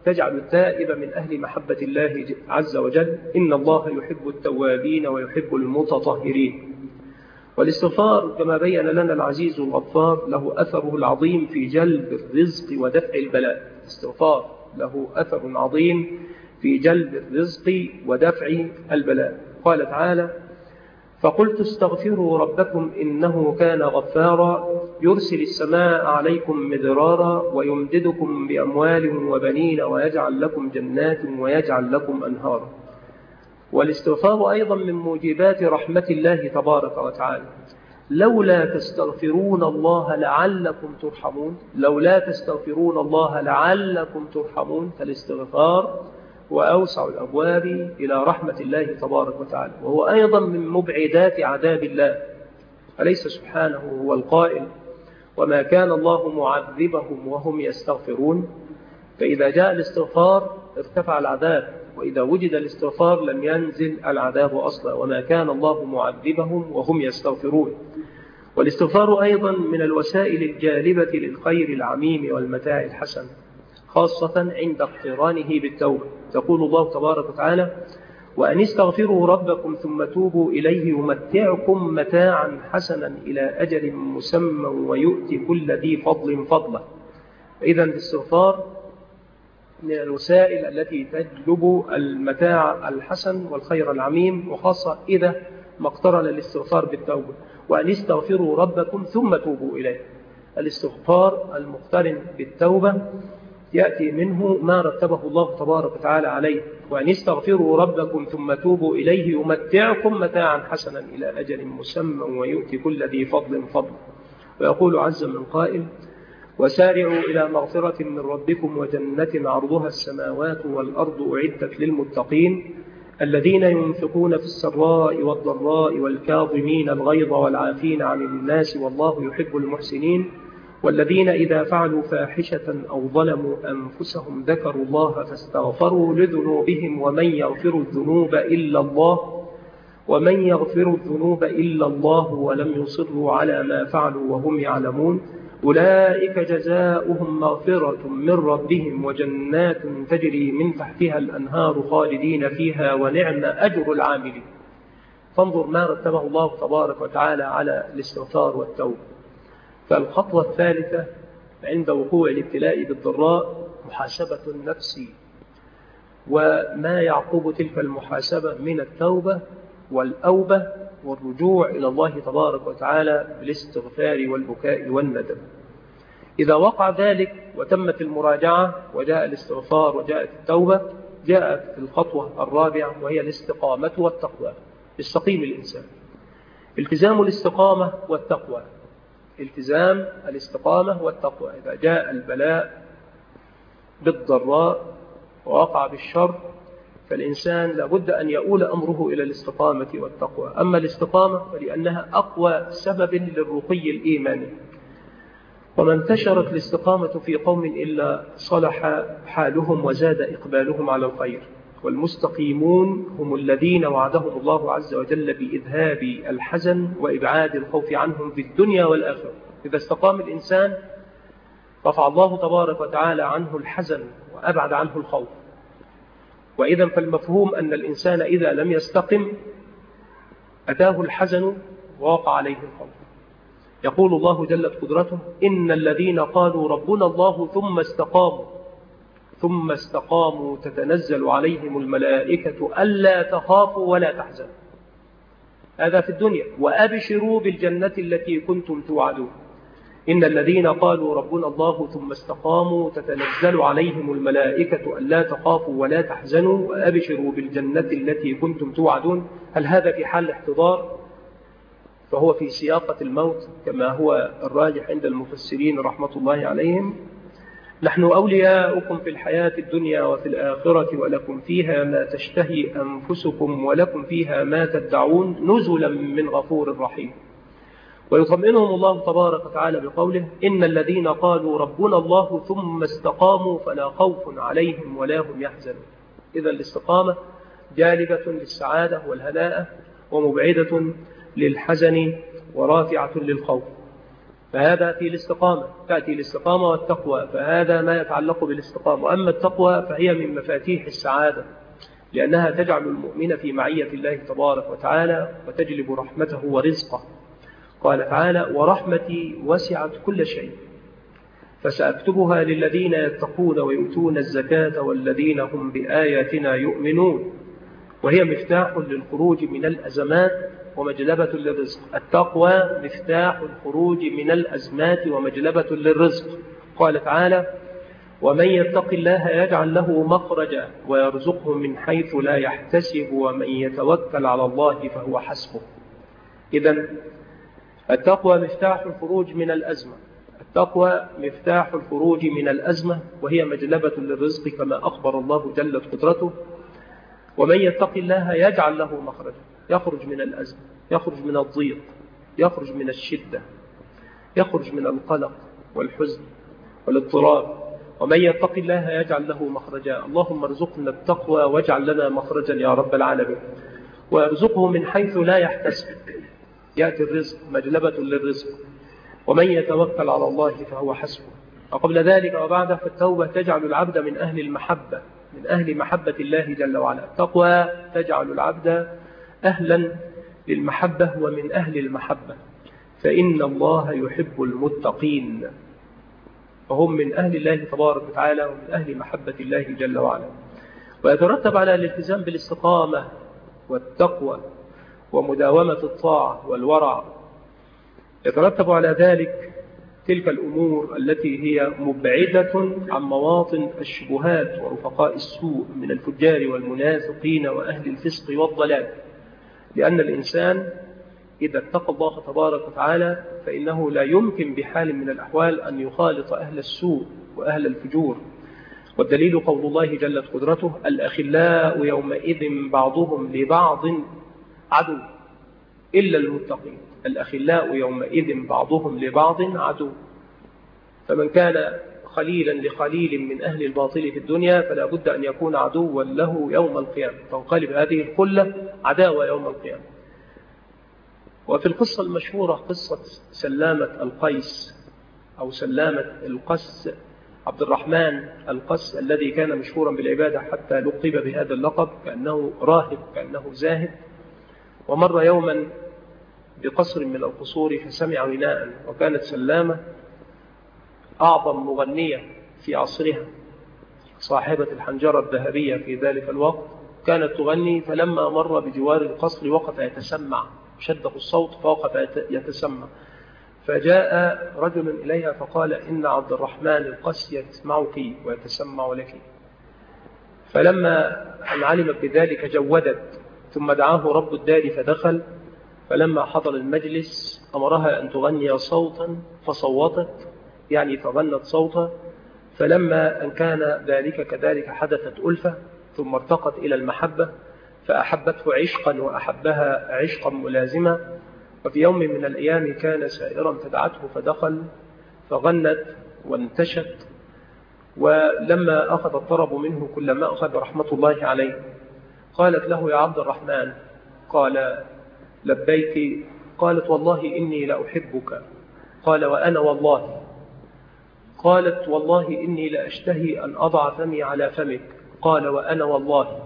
تجعل التائب من أهل محبة الله عز وجل. إن الله يحب التوابين ويحب المتطهرين. والاستغفار كما بين لنا العزيز الغفار له أثره العظيم في جلب الرزق ودفع البلاء. الاستغفار له أثر عظيم في جلب الرزق ودفع البلاء. قال تعالى: فقلت استغفروا ربكم إنه كان غفارا يرسل السماء عليكم مدرارا ويمددكم بأموال وبنين ويجعل لكم جنات ويجعل لكم أنهارا. والاستغفار أيضا من موجبات رحمة الله تبارك وتعالى. لولا تستغفرون الله لعلكم ترحمون، لولا تستغفرون الله لعلكم ترحمون. فالاستغفار وأوسع الأبواب إلى رحمة الله تبارك وتعالى، وهو أيضا من مبعدات عذاب الله. أليس سبحانه هو القائل: وما كان الله معذبهم وهم يستغفرون؟ فإذا جاء الاستغفار ارتفع العذاب، وإذا وجد الاستغفار لم ينزل العذاب أصلا. وما كان الله معذبهم وهم يستغفرون. والاستغفار أيضا من الوسائل الجالبة للخير العميم والمتاع الحسن، خاصة عند اقترانه بالتوبة. يقول الله تبارك وتعالى: وأن استغفروا ربكم ثم توبوا إليه يمتعكم متاعا حسنا إلى أجل مسمى ويؤتي كل ذي فضل فضله. إذن الاستغفار من الوسائل التي تجلب المتاع الحسن والخير العميم، وخاصة إذا ما اقترن الاستغفار بالتوبة. وأن استغفروا ربكم ثم توبوا إليه. الاستغفار المقترن بالتوبة يأتي منه ما رتبه الله تبارك وتعالى عليه: وأن استغفروا ربكم ثم توبوا إليه يمتعكم متاعا حسنا إلى أجل مسمى ويؤتي كل ذي فضل فضله. ويقول عز من قائل: وسارعوا إلى مغفرة من ربكم وجنة عرضها السماوات والأرض أعدت للمتقين الذين ينفقون في السراء والضراء والكاظمين الغيظ والعافين عن الناس والله يحب المحسنين والذين إذا فعلوا فاحشة أو ظلموا أنفسهم ذكروا الله فاستغفروا لذنوبهم ومن يغفر الذنوب إلا الله ولم يصروا على ما فعلوا وهم يعلمون أولئك جزاؤهم مغفرة من ربهم وجنات تجري من تحتها الأنهار خالدين فيها ونعم أجر العاملين. فانظر ما رتبه الله تبارك وتعالى على الاستغفار والتوبة. فالخطوة الثالثة عند وقوع الابتلاء بالضراء محاسبة النفس، وما يعقب تلك المحاسبة من التوبة والأوبة والرجوع إلى الله تبارك وتعالى بالاستغفار والبكاء والندم. إذا وقع ذلك وتمت المراجعة وجاء الاستغفار وجاءت التوبة، جاءت الخطوة الرابعة وهي الاستقامة والتقوى. يستقيم الإنسان. التزام الاستقامة والتقوى. التزام الاستقامة والتقوى. إذا جاء البلاء بالضراء ووقع بالشر فالإنسان لابد أن يؤول أمره إلى الاستقامة والتقوى. أما الاستقامة فلأنها أقوى سبب للرقي الإيماني. وما انتشرت الاستقامة في قوم إلا صلح حالهم وزاد إقبالهم على الخير. والمستقيمون هم الذين وعدهم الله عز وجل بإذهاب الحزن وإبعاد الخوف عنهم في الدنيا والآخرة. إذا استقام الإنسان رفع الله تبارك وتعالى عنه الحزن وأبعد عنه الخوف. وإذا فالمفهوم أن الإنسان إذا لم يستقم أتاه الحزن ووقع عليه الخوف. يقول الله جلت قدرته: إن الذين قالوا ربنا الله ثم استقاموا تتنزل عليهم الملائكة ألا تخافوا ولا تحزنوا. هذا في الدنيا. وأبشروا بالجنة التي كنتم توعدون. إن الذين قالوا ربنا الله ثم استقاموا تتنزل عليهم الملائكة ألا تخافوا ولا تحزنوا وأبشروا بالجنة التي كنتم توعدون. هل هذا في حال الاحتضار؟ فهو في سياقة الموت كما هو الراجح عند المفسرين رحمة الله عليهم. نحن أولياؤكم في الحياة الدنيا وفي الآخرة ولكم فيها ما تشتهي أنفسكم ولكم فيها ما تدعون نزلا من غفور رحيم. ويطمئنهم الله تبارك وتعالى بقوله: إن الذين قالوا ربنا الله ثم استقاموا فلا خوف عليهم ولا هم يحزنون. إذا الاستقامة جالبة للسعادة والهناء ومبعدة للحزن ورافعة للخوف. فهذا في الاستقامة، تأتي الاستقامة والتقوى، فهذا ما يتعلق بالاستقامة. وأما التقوى فهي من مفاتيح السعادة، لأنها تجعل المؤمن في معية الله تبارك وتعالى وتجلب رحمته ورزقه. قال تعالى: ورحمتي وسعت كل شيء فسأكتبها للذين يتقون ويؤتون الزكاة والذين هم بآياتنا يؤمنون. وهي مفتاح للخروج من الأزمات ومجلبة للرزق. التقوى مفتاح الخروج من الأزمات ومجلبة للرزق. قال تعالى: ومن يتق الله يجعل له مخرجا ويرزقه من حيث لا يحتسب ومن يتوكل على الله فهو حسبه. إذن التقوى مفتاح الخروج من الأزمة. التقوى مفتاح الخروج من الأزمة وهي مجلبة للرزق كما أخبر الله جلت قدرته. ومن يتق الله يجعل له مخرجا، يخرج من الأزمة، يخرج من الضيق، يخرج من الشدة، يخرج من القلق والحزن والاضطراب. ومن يتق الله يجعل له مخرجا. اللهم ارزقنا التقوى واجعل لنا مخرجا يا رب العالمين. ويرزقه من حيث لا يحتسب، يأتي الرزق مجلبة للرزق. ومن يتوكل على الله فهو حسبه. وقبل ذلك وبعد فالتوبة تجعل العبد من أهل المحبة، من أهل محبة الله جل وعلا. التقوى تجعل العبد أهلا للمحبة ومن أهل المحبة، فإن الله يحب المتقين، وهم من أهل الله تبارك وتعالى ومن أهل محبة الله جل وعلا. ويترتب على الالتزام بالاستقامة والتقوى ومداومة الطاعة والورع، يترتب على ذلك تلك الأمور التي هي مبعدة عن مواطن الشبهات ورفقاء السوء من الفجار والمنافقين وأهل الفسق والضلال. لأن الإنسان إذا اتقى الله تبارك وتعالى فإنه لا يمكن بحال من الأحوال أن يخالط أهل السوء وأهل الفجور. والدليل قول الله جلت قدرته: الأخلاء يومئذ بعضهم لبعض عدو إلا المتقين. الأخلاء يومئذ بعضهم لبعض عدو. فمن كان خليلا لخليل من أهل الباطل في الدنيا فلا بد أن يكون عدوا له يوم القيامة، تنقلب هذه الخلة عداوة يوم القيامة. وفي القصة المشهورة قصة سلامة القيس أو سلامة القس، عبد الرحمن القس الذي كان مشهورا بالعبادة حتى لقب بهذا اللقب، كأنه راهب كأنه زاهد. ومر يوما بقصر من القصور فسمع غناء، وكانت سلامة أعظم مغنية في عصرها، صاحبة الحنجرة الذهبية في ذلك الوقت، كانت تغني. فلما مر بجوار القصر وقف يتسمع، شده الصوت فوقف يتسمع. فجاء رجل إليها فقال: إن عبد الرحمن القس يسمعك ويتسمع لك. فلما أن علمت بذلك جودت، ثم دعاه رب الدار فدخل. فلما حضر المجلس أمرها أن تغني صوتا فصوتت، يعني فغنت صوتا. فلما أن كان ذلك كذلك حدثت ألفة، ثم ارتقت إلى المحبة، فأحبته عشقا وأحبها عشقا ملازما. وفي يوم من الأيام كان سائرا فدعته فدخل فغنت وانتشت. ولما أخذ الطرب منه كلما أخذ رحمة الله عليه قالت له: يا عبد الرحمن. قال: لبيك. قالت: والله إني لأحبك. قال: وأنا والله. قالت: والله إني لأشتهي أن أضع فمي على فمك. قال: وأنا والله.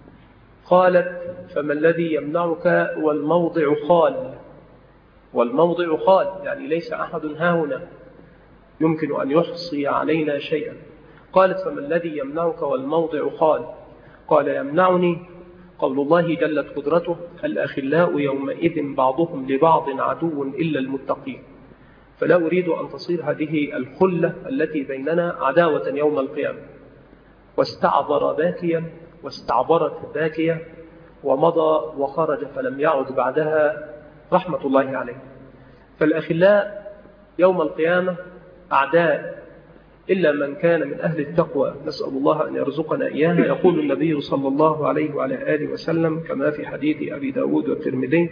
قالت: فما الذي يمنعك والموضع خال؟ والموضع خال يعني ليس أحد هاهنا يمكن أن يحصي علينا شيئا. قالت: فما الذي يمنعك والموضع خال؟ قال: يمنعني قول الله جلت قدرته: الأخلاء يومئذ بعضهم لبعض عدو إلا المتقين. فلا أريد أن تصير هذه الخلة التي بيننا عداوة يوم القيامة. واستعبر باكيا واستعبرت باكية ومضى وخرج فلم يعد بعدها رحمة الله عليه. فالأخلاء يوم القيامة أعداء إلا من كان من أهل التقوى، نسأل الله أن يرزقنا إياها. يقول النبي صلى الله عليه وعلى آله وسلم كما في حديث أبي داود والترمذي: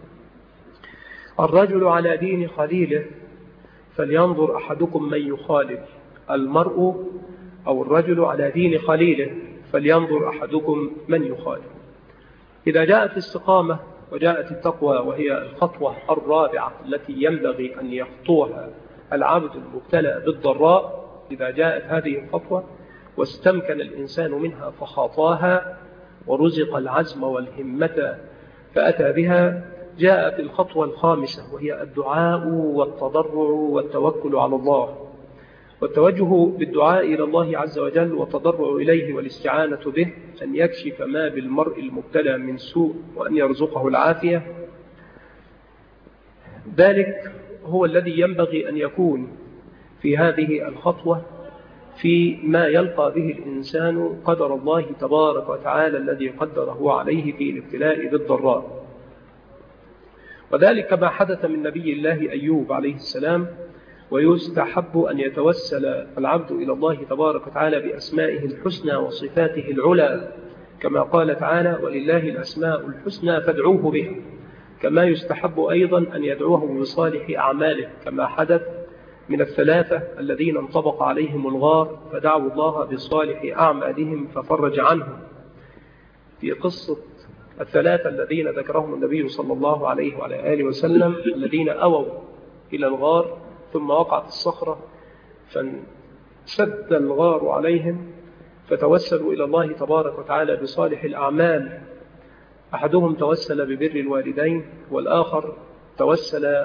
الرجل على دين خليله فلينظر أحدكم من يخالل. المرء أو الرجل على دين خليله فلينظر أحدكم من يخالل. إذا جاءت الاستقامة وجاءت التقوى وهي الخطوة الرابعة التي ينبغي أن يخطوها العبد المبتلى بالضراء. إذا جاءت هذه الخطوة واستمكن الإنسان منها فخاطاها ورزق العزم والهمة فأتى بها، جاءت الخطوة الخامسة وهي الدعاء والتضرع والتوكل على الله، والتوجه بالدعاء إلى الله عز وجل والتضرع إليه والاستعانة به أن يكشف ما بالمرء المبتلى من سوء وأن يرزقه العافية. ذلك هو الذي ينبغي أن يكون في هذه الخطوة في ما يلقى به الإنسان قدر الله تبارك وتعالى الذي قدره عليه في الابتلاء بالضراء. وذلك ما حدث من نبي الله أيوب عليه السلام. ويستحب أن يتوسل العبد إلى الله تبارك وتعالى بأسمائه الحسنى وصفاته العلى، كما قال تعالى: ولله الأسماء الحسنى فادعوه بها. كما يستحب أيضا أن يدعوه بصالح أعماله، كما حدث من الثلاثة الذين انطبق عليهم الغار فدعوا الله بصالح أعمالهم ففرج عنهم. في قصة الثلاثة الذين ذكرهم النبي صلى الله عليه وعلى آله وسلم الذين أووا إلى الغار ثم وقعت الصخرة فسد الغار عليهم فتوسلوا إلى الله تبارك وتعالى بصالح الأعمال. أحدهم توسل ببر الوالدين، والآخر توسل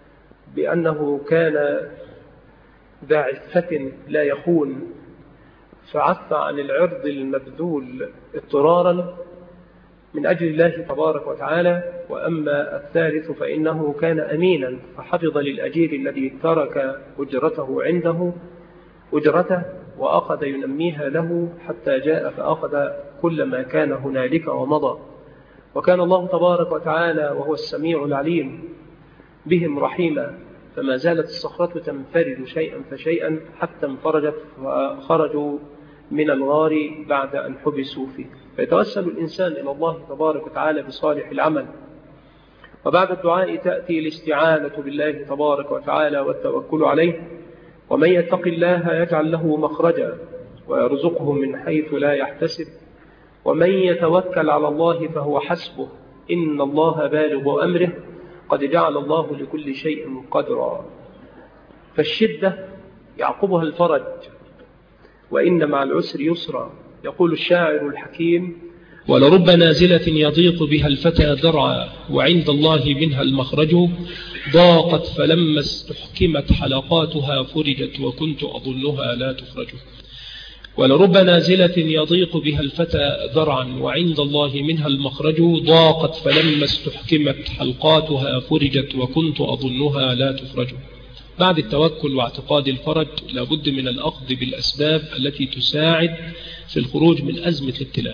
بأنه كان ذا عفة لا يخون فعف عن العرض المبذول اضطرارا من أجل الله تبارك وتعالى. وأما الثالث فإنه كان أمينا فحفظ للأجير الذي ترك أجرته عنده أجرته وأخذ ينميها له حتى جاء فأخذ كل ما كان هنالك ومضى. وكان الله تبارك وتعالى وهو السميع العليم بهم رحيما، فما زالت الصخرة تنفرد شيئا فشيئا حتى انفرجت وخرجوا من الغار بعد أن حبسوا فيه. فيتوسل الإنسان إلى الله تبارك وتعالى بصالح العمل. وبعد الدعاء تأتي الاستعانة بالله تبارك وتعالى والتوكل عليه. ومن يتق الله يجعل له مخرجا ويرزقه من حيث لا يحتسب، ومن يتوكل على الله فهو حسبه، إن الله بالغ أمره، قد جعل الله لكل شيء قدرا. فالشدة يعقبها الفرج، وإن مع العسر يسرا. يقول الشاعر الحكيم: ولرب نازلة يضيق بها الفتى درعا، وعند الله منها المخرج، ضاقت فلما استحكمت حلقاتها فرجت، وكنت أظنها لا تخرج. ولرب نازلة يضيق بها الفتى ذرعا، وعند الله منها المخرج، ضاقت فلما استحكمت حلقاتها فرجت، وكنت أظنها لا تخرج. بعد التوكل واعتقاد الفرج لابد من الأخذ بالأسباب التي تساعد في الخروج من أزمة الابتلاء.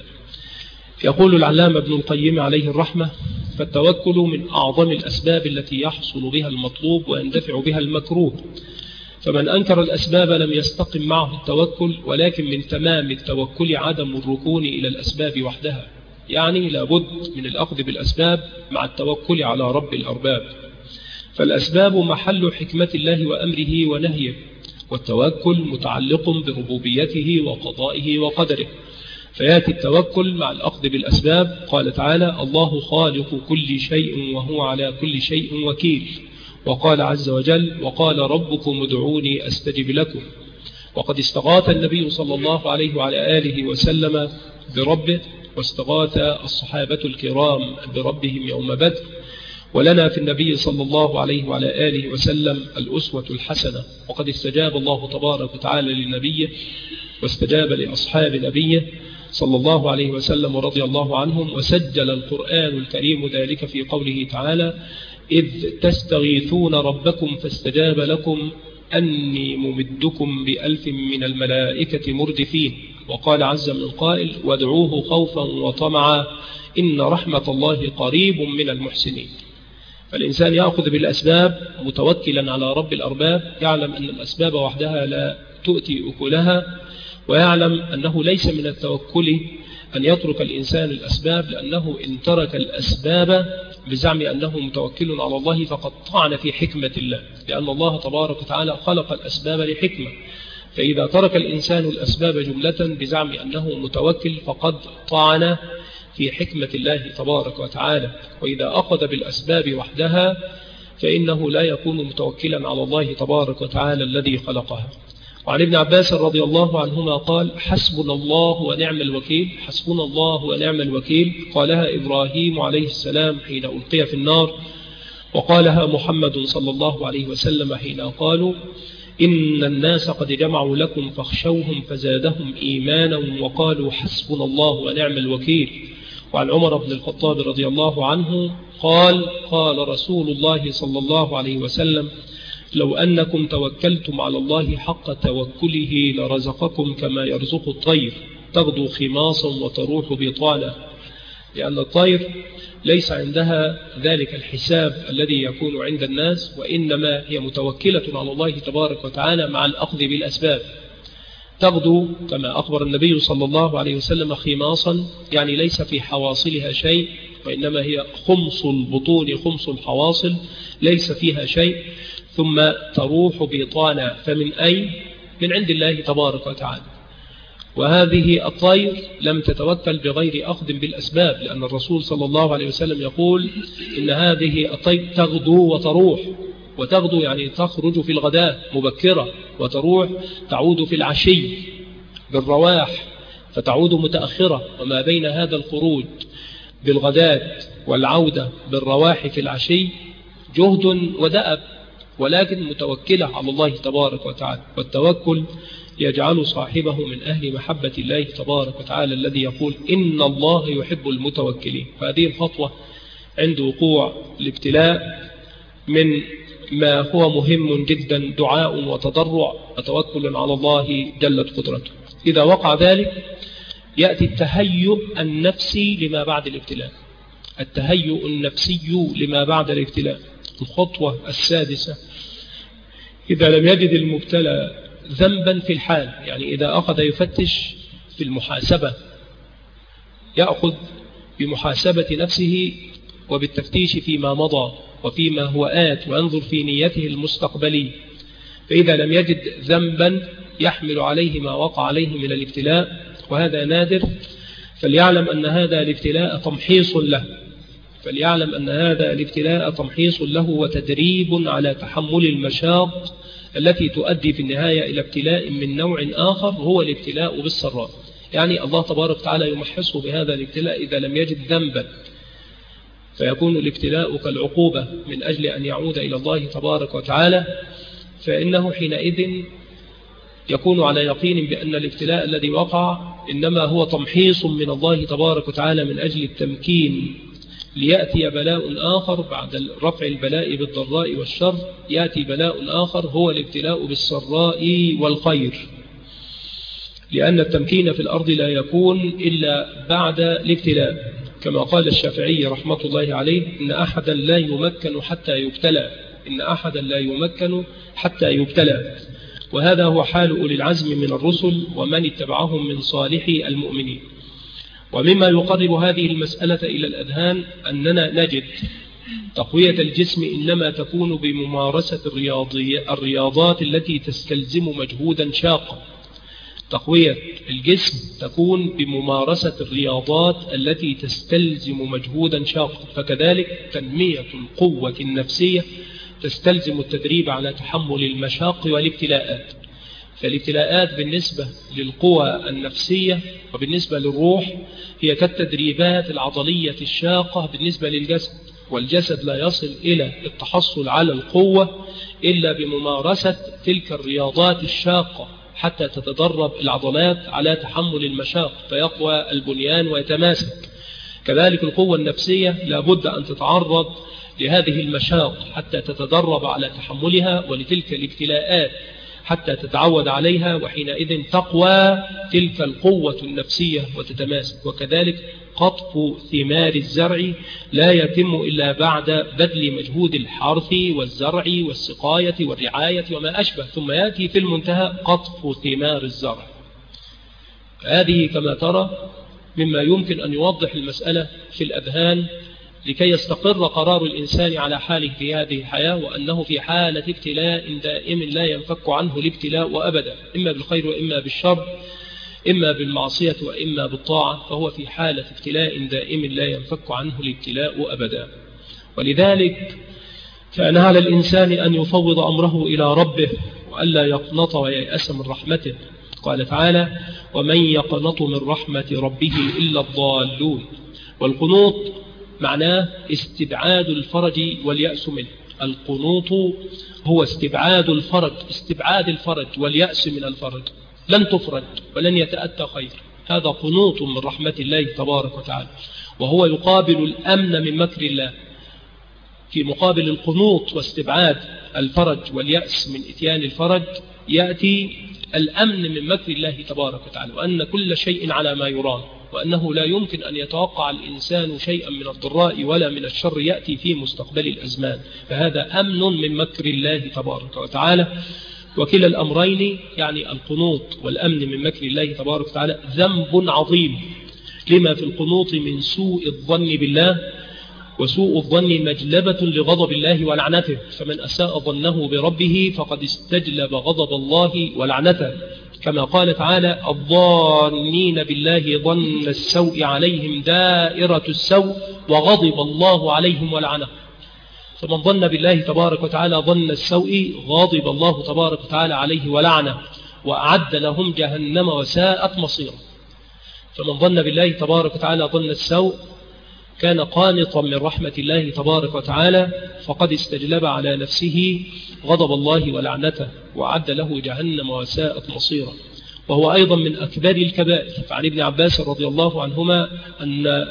يقول العلامة ابن القيم عليه الرحمة: فالتوكل من أعظم الأسباب التي يحصل بها المطلوب ويندفع بها المكروه. فمن أنكر الأسباب لم يستقم معه التوكل، ولكن من تمام التوكل عدم الركون إلى الأسباب وحدها، يعني لابد من الأخذ بالأسباب مع التوكل على رب الأرباب. فالأسباب محل حكمة الله وأمره ونهيه، والتوكل متعلق بربوبيته وقضائه وقدره. فيأتي التوكل مع الأخذ بالأسباب. قال تعالى: الله خالق كل شيء وهو على كل شيء وكيل. وقال عز وجل: وقال ربكم ادعوني أستجب لكم. وقد استغاث النبي صلى الله عليه وعلى آله وسلم بربه، واستغاث الصحابة الكرام بربهم يوم بدر. ولنا في النبي صلى الله عليه وعلى آله وسلم الأسوة الحسنة. وقد استجاب الله تبارك وتعالى لنبيه واستجاب لأصحاب نبيه صلى الله عليه وسلم ورضي الله عنهم. وسجل القرآن الكريم ذلك في قوله تعالى: إذ تستغيثون ربكم فاستجاب لكم أني ممدكم ب1000 من الملائكة مردفين. وقال عز من قائل: وادعوه خوفا وطمعا إن رحمة الله قريب من المحسنين. فالإنسان يأخذ بالأسباب متوكلا على رب الأرباب، يعلم أن الأسباب وحدها لا تؤتي أكلها، ويعلم أنه ليس من التوكل أن يترك الإنسان الأسباب، لأنه إن ترك الأسباب بزعم أنه متوكل على الله فقد طعن في حكمة الله، لأن الله تبارك وتعالى خلق الأسباب لحكمة. فإذا ترك الإنسان الأسباب جملة بزعم أنه متوكل فقد طعن في حكمة الله تبارك وتعالى، وإذا أخذ بالأسباب وحدها فإنه لا يكون متوكلا على الله تبارك وتعالى الذي خلقها. وعن ابن عباس رضي الله عنهما قال: حسبنا الله ونعم الوكيل. حسبنا الله ونعم الوكيل قالها إبراهيم عليه السلام حين ألقي في النار، وقالها محمد صلى الله عليه وسلم حين قالوا: إن الناس قد جمعوا لكم فاخشوهم فزادهم إيمانا وقالوا حسبنا الله ونعم الوكيل. وعن عمر بن الخطاب رضي الله عنه قال: قال رسول الله صلى الله عليه وسلم: لو أنكم توكلتم على الله حق توكله لرزقكم كما يرزق الطير، تغدو خماصا وتروح بطانا. لأن الطير ليس عندها ذلك الحساب الذي يكون عند الناس، وإنما هي متوكلة على الله تبارك وتعالى مع الأخذ بالأسباب. تغدو كما أخبر النبي صلى الله عليه وسلم خماصا، يعني ليس في حواصلها شيء، وإنما هي خمص البطون خمص الحواصل ليس فيها شيء، ثم تروح بطانا. فمن أين؟ من عند الله تبارك وتعالى. وهذه الطير لم تتوكل بغير أخذ بالأسباب، لأن الرسول صلى الله عليه وسلم يقول إن هذه الطير تغدو وتروح. وتغدو يعني تخرج في الغداء مبكرة، وتروح تعود في العشي بالرواح فتعود متأخرة. وما بين هذا الخروج بالغداء والعودة بالرواح في العشي جهد ودأب، ولكن متوكلة على الله تبارك وتعالى. والتوكل يجعل صاحبه من أهل محبة الله تبارك وتعالى الذي يقول إن الله يحب المتوكلين. فهذه الخطوة عند وقوع الابتلاء من ما هو مهم جدا، دعاء وتضرع وتوكل على الله جلت قدرته. إذا وقع ذلك يأتي التهيؤ النفسي لما بعد الابتلاء. التهيؤ النفسي لما بعد الابتلاء. الخطوة السادسة: إذا لم يجد المبتلى ذنبا في الحال، يعني إذا أخذ يفتش في المحاسبة، يأخذ بمحاسبة نفسه وبالتفتيش فيما مضى وفيما هو آت، وينظر في نيته المستقبلي. فإذا لم يجد ذنبا يحمل عليه ما وقع عليه من الابتلاء، وهذا نادر، فليعلم أن هذا الابتلاء تمحيص له. فليعلم أن هذا الابتلاء تمحيص له وتدريب على تحمل المشاق التي تؤدي في النهاية إلى ابتلاء من نوع آخر، هو الابتلاء بالسراء. يعني الله تبارك وتعالى يمحصه بهذا الابتلاء إذا لم يجد ذنبا، فيكون الابتلاء كالعقوبة من أجل أن يعود إلى الله تبارك وتعالى. فإنه حينئذ يكون على يقين بأن الابتلاء الذي وقع إنما هو تمحيص من الله تبارك وتعالى من أجل التمكين، ليأتي بلاء آخر بعد رفع البلاء بالضراء والشر. يأتي بلاء آخر هو الابتلاء بالسراء والخير، لأن التمكين في الأرض لا يكون إلا بعد الابتلاء، كما قال الشافعي رحمة الله عليه: إن أحدا لا يمكن حتى يبتلى. إن أحدا لا يمكن حتى يبتلى. وهذا هو حال أولي العزم من الرسل ومن اتبعهم من صالحي المؤمنين. ومما يقرب هذه المسألة إلى الأذهان أننا نجد تقوية الجسم إنما تكون بممارسة الرياضات التي تستلزم مجهودا شاقا. تقوية الجسم تكون بممارسة الرياضات التي تستلزم مجهودا شاقا، فكذلك تنمية القوة النفسية تستلزم التدريب على تحمل المشاق والابتلاءات. فالابتلاءات بالنسبة للقوى النفسية وبالنسبة للروح هي كالتدريبات العضلية الشاقة بالنسبة للجسد، والجسد لا يصل إلى التحصل على القوة إلا بممارسة تلك الرياضات الشاقة حتى تتدرب العضلات على تحمل المشاق فيقوى البنيان ويتماسك. كذلك القوة النفسية لا بد أن تتعرض لهذه المشاق حتى تتدرب على تحملها، ولتلك الابتلاءات حتى تتعود عليها، وحينئذ تقوى تلك القوة النفسية وتتماسك. وكذلك قطف ثمار الزرع لا يتم إلا بعد بذل مجهود الحرث والزرع والسقاية والرعاية وما أشبه، ثم يأتي في المنتهى قطف ثمار الزرع. هذه كما ترى مما يمكن أن يوضح المسألة في الأذهان لكي يستقر قرار الإنسان على حاله في هذه الحياة، وأنه في حالة ابتلاء دائم لا ينفك عنه الابتلاء وأبدا، إما بالخير وإما بالشر. إما بالمعصية وإما بالطاعة، فهو في حالة ابتلاء دائم لا ينفك عنه الابتلاء أبدا. ولذلك كان على الإنسان أن يفوض أمره إلى ربه وألا يقنط وييأس من رحمته. قال تعالى: ومن يقنط من رحمة ربه إلا الضالون. والقنوط معناه استبعاد الفرج واليأس منه. القنوط هو استبعاد الفرج واليأس من الفرج، لن تفرج ولن يتأتى خير. هذا قنوط من رحمة الله تبارك وتعالى، وهو يقابل الأمن من مكر الله. في مقابل القنوط واستبعاد الفرج واليأس من إتيان الفرج يأتي الأمن من مكر الله تبارك وتعالى، وأن كل شيء على ما يرام، وأنه لا يمكن أن يتوقع الإنسان شيئا من الضراء ولا من الشر يأتي في مستقبل الأزمان، فهذا أمن من مكر الله تبارك وتعالى. وكلا الأمرين يعني القنوط والأمن من مكر الله تبارك وتعالى ذنب عظيم، لما في القنوط من سوء الظن بالله، وسوء الظن مجلبة لغضب الله ولعنته، فمن أساء ظنه بربه فقد استجلب غضب الله ولعنته، كما قال تعالى: الظانين بالله ظن السوء عليهم دائرة السوء وغضب الله عليهم ولعنه. فمن ظن بالله تبارك وتعالى ظن السوء غضب الله تبارك وتعالى عليه ولعنه، وأعد لهم جهنم وساءت مصيرا. فمن ظن بالله تبارك وتعالى ظن السوء كان قانطا من رحمة الله تبارك وتعالى، فقد استجلب على نفسه غضب الله ولعنته، وأعد له جهنم وساءت مصيرا. وهو أيضا من أكبر الكبائر. فعن ابن عباس رضي الله عنهما أن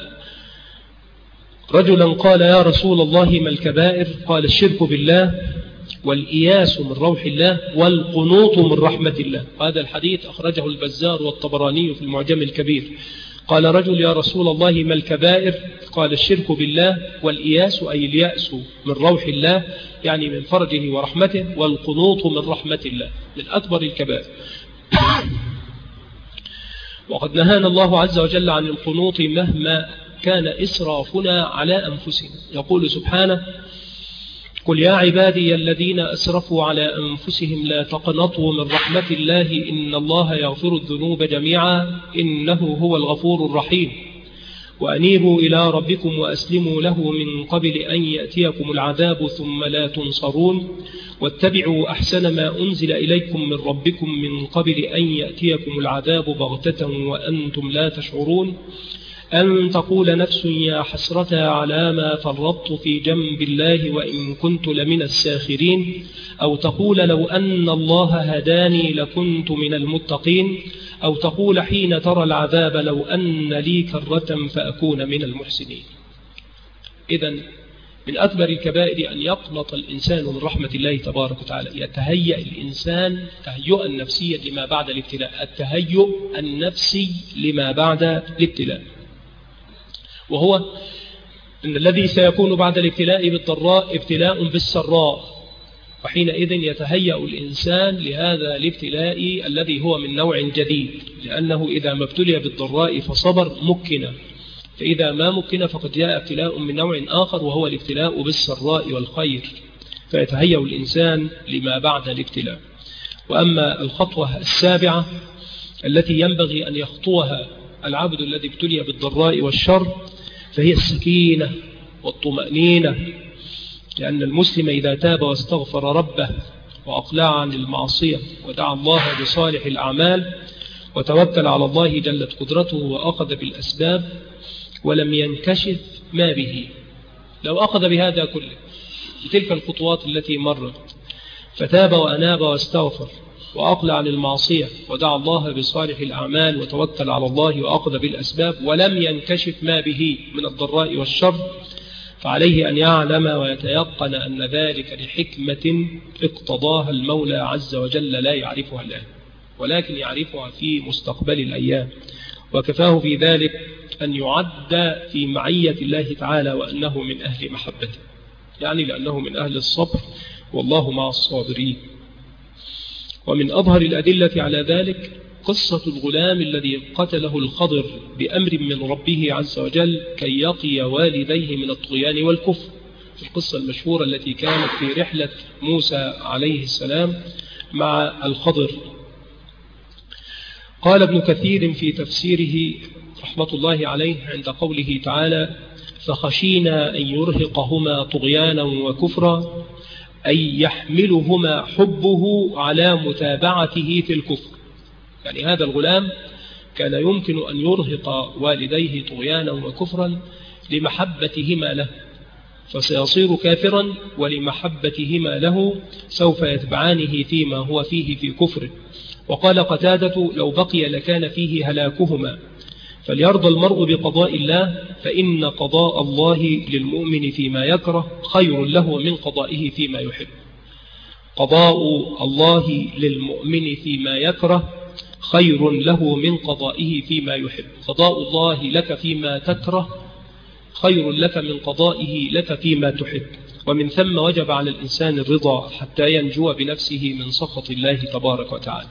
رجلا قال: يا رسول الله ما الكبائر؟ قال: الشرك بالله، والإياس من روح الله، والقنوط من رحمة الله. هذا الحديث أخرجه البزار والطبراني في المعجم الكبير. قال رجل: يا رسول الله ما الكبائر؟ قال: الشرك بالله، والإياس أي اليأس من روح الله يعني من فرجه ورحمته، والقنوط من رحمة الله، من أكبر الكبائر. وقد نهانا الله عز وجل عن القنوط مهما كان إسرافنا على أنفسنا. يقول سبحانه: قل يا عبادي الذين أسرفوا على أنفسهم لا تقنطوا من رحمة الله إن الله يغفر الذنوب جميعا إنه هو الغفور الرحيم، وأنيبوا إلى ربكم وأسلموا له من قبل أن يأتيكم العذاب ثم لا تنصرون، واتبعوا أحسن ما أنزل إليكم من ربكم من قبل أن يأتيكم العذاب بغتة وأنتم لا تشعرون، أن تقول نفس يا حسرة على ما فرطت في جنب الله وإن كنت لمن الساخرين، أو تقول لو أن الله هداني لكنت من المتقين، أو تقول حين ترى العذاب لو أن لي كرة فأكون من المحسنين. إذن من أكبر الكبائر أن يقنط الإنسان من رحمة الله تبارك وتعالى. يتهيأ الإنسان تهيئا نفسيا لما بعد الابتلاء، التهيؤ النفسي لما بعد الابتلاء، وهو أن الذي سيكون بعد الابتلاء بالضراء ابتلاء بالسراء، وحينئذ يتهيأ الإنسان لهذا الابتلاء الذي هو من نوع جديد، لأنه إذا ما ابتلي بالضراء فصبر مكن، فإذا ما مكن فقد جاء ابتلاء من نوع آخر وهو الابتلاء بالسراء والخير، فيتهيأ الإنسان لما بعد الابتلاء. وأما الخطوة السابعة التي ينبغي أن يخطوها العبد الذي ابتلي بالضراء والشر فهي السكينة والطمأنينة، لأن المسلم إذا تاب واستغفر ربه وأقلع عن المعصية ودعا الله بصالح الأعمال وتوكل على الله جلت قدرته وأخذ بالأسباب ولم ينكشف ما به، لو أخذ بهذا كله بتلك الخطوات التي مرت فتاب وأناب واستغفر وأقلع عن المعصية ودعا الله بصالح الأعمال وتوكل على الله وأخذ بالأسباب ولم ينكشف ما به من الضراء والشر، فعليه أن يعلم ويتيقن أن ذلك لحكمة اقتضاها المولى عز وجل لا يعرفها الآن، ولكن يعرفها في مستقبل الأيام، وكفاه في ذلك أن يعد في معية الله تعالى وأنه من أهل محبته، يعني لأنه من أهل الصبر والله مع الصابرين. ومن أظهر الأدلة على ذلك قصة الغلام الذي قتله الخضر بأمر من ربه عز وجل كي يقي والديه من الطغيان والكفر، القصة المشهورة التي كانت في رحلة موسى عليه السلام مع الخضر. قال ابن كثير في تفسيره رحمة الله عليه عند قوله تعالى: فخشينا أن يرهقهما طغيانا وكفرا، أي يحملهما حبه على متابعته في الكفر. يعني هذا الغلام كان يمكن أن يرهق والديه طغيانا وكفرا لمحبتهما له، فسيصير كافرا، ولمحبتهما له سوف يتبعانه فيما هو فيه في كفره. وقال قتادة: لو بقي لكان فيه هلاكهما. فليرضى المرء بقضاء الله، فإن قضاء الله للمؤمن فيما يكره خير له من قضائه فيما يحب. قضاء الله للمؤمن فيما يكره خير له من قضائه فيما يحب. قضاء الله لك فيما تكره خير لك من قضائه لك فيما تحب. ومن ثم وجب على الإنسان الرضا حتى ينجو بنفسه من سخط الله تبارك وتعالى.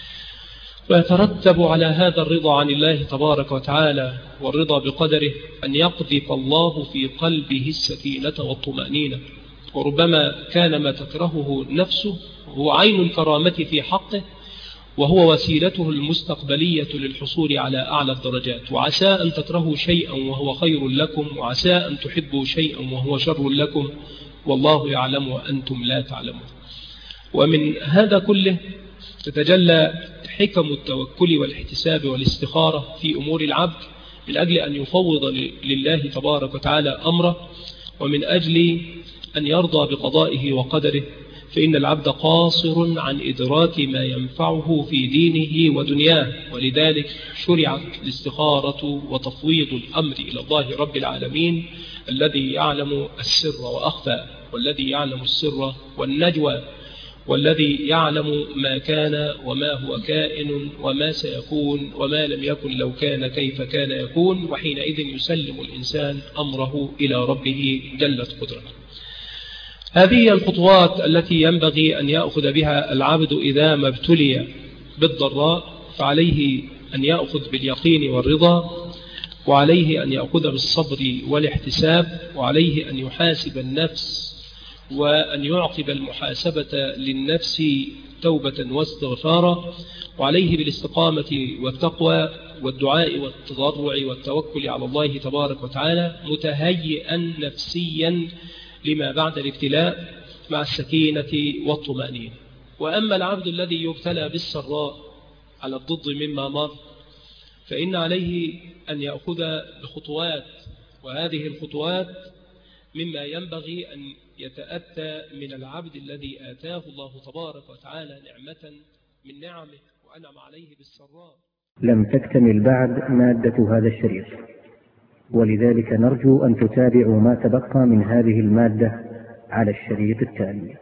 ويترتب على هذا الرضا عن الله تبارك وتعالى والرضا بقدره أن يقذف الله في قلبه السكينة والطمأنينة. وربما كان ما تكرهه نفسه هو عين الكرامة في حقه، وهو وسيلته المستقبلية للحصول على أعلى الدرجات. وعسى أن تكرهوا شيئا وهو خير لكم، وعسى أن تحبوا شيئا وهو شر لكم، والله يعلم وأنتم لا تعلمون. ومن هذا كله تتجلى حكم التوكل والاحتساب والاستخارة في أمور العبد، من أجل أن يفوض لله تبارك وتعالى أمره، ومن أجل أن يرضى بقضائه وقدره. فإن العبد قاصر عن إدراك ما ينفعه في دينه ودنياه، ولذلك شرعت الاستخارة وتفويض الأمر إلى الله رب العالمين، الذي يعلم السر وأخفى، والذي يعلم السر والنجوى، والذي يعلم ما كان وما هو كائن وما سيكون وما لم يكن لو كان كيف كان يكون. وحينئذ يسلم الإنسان أمره إلى ربه جلت قدرته. هذه الخطوات التي ينبغي أن يأخذ بها العبد إذا ما ابتلي بالضراء، فعليه أن يأخذ باليقين والرضا، وعليه أن يأخذ بالصبر والاحتساب، وعليه أن يحاسب النفس وأن يعقب المحاسبة للنفس توبة واستغفارا، وعليه بالاستقامة والتقوى والدعاء والتضرع والتوكل على الله تبارك وتعالى، متهيئا نفسيا لما بعد الابتلاء مع السكينة والطمأنينة. وأما العبد الذي يبتلى بالسراء على الضد مما مر، فإن عليه أن يأخذ بخطوات، وهذه الخطوات مما ينبغي أن يتأتى من العبد الذي آتاه الله تبارك وتعالى نعمة من نعمه وأنعم عليه بالسراء. لم تكتمل بعد مادة هذا الشريط، ولذلك نرجو أن تتابعوا ما تبقى من هذه المادة على الشريط التالي.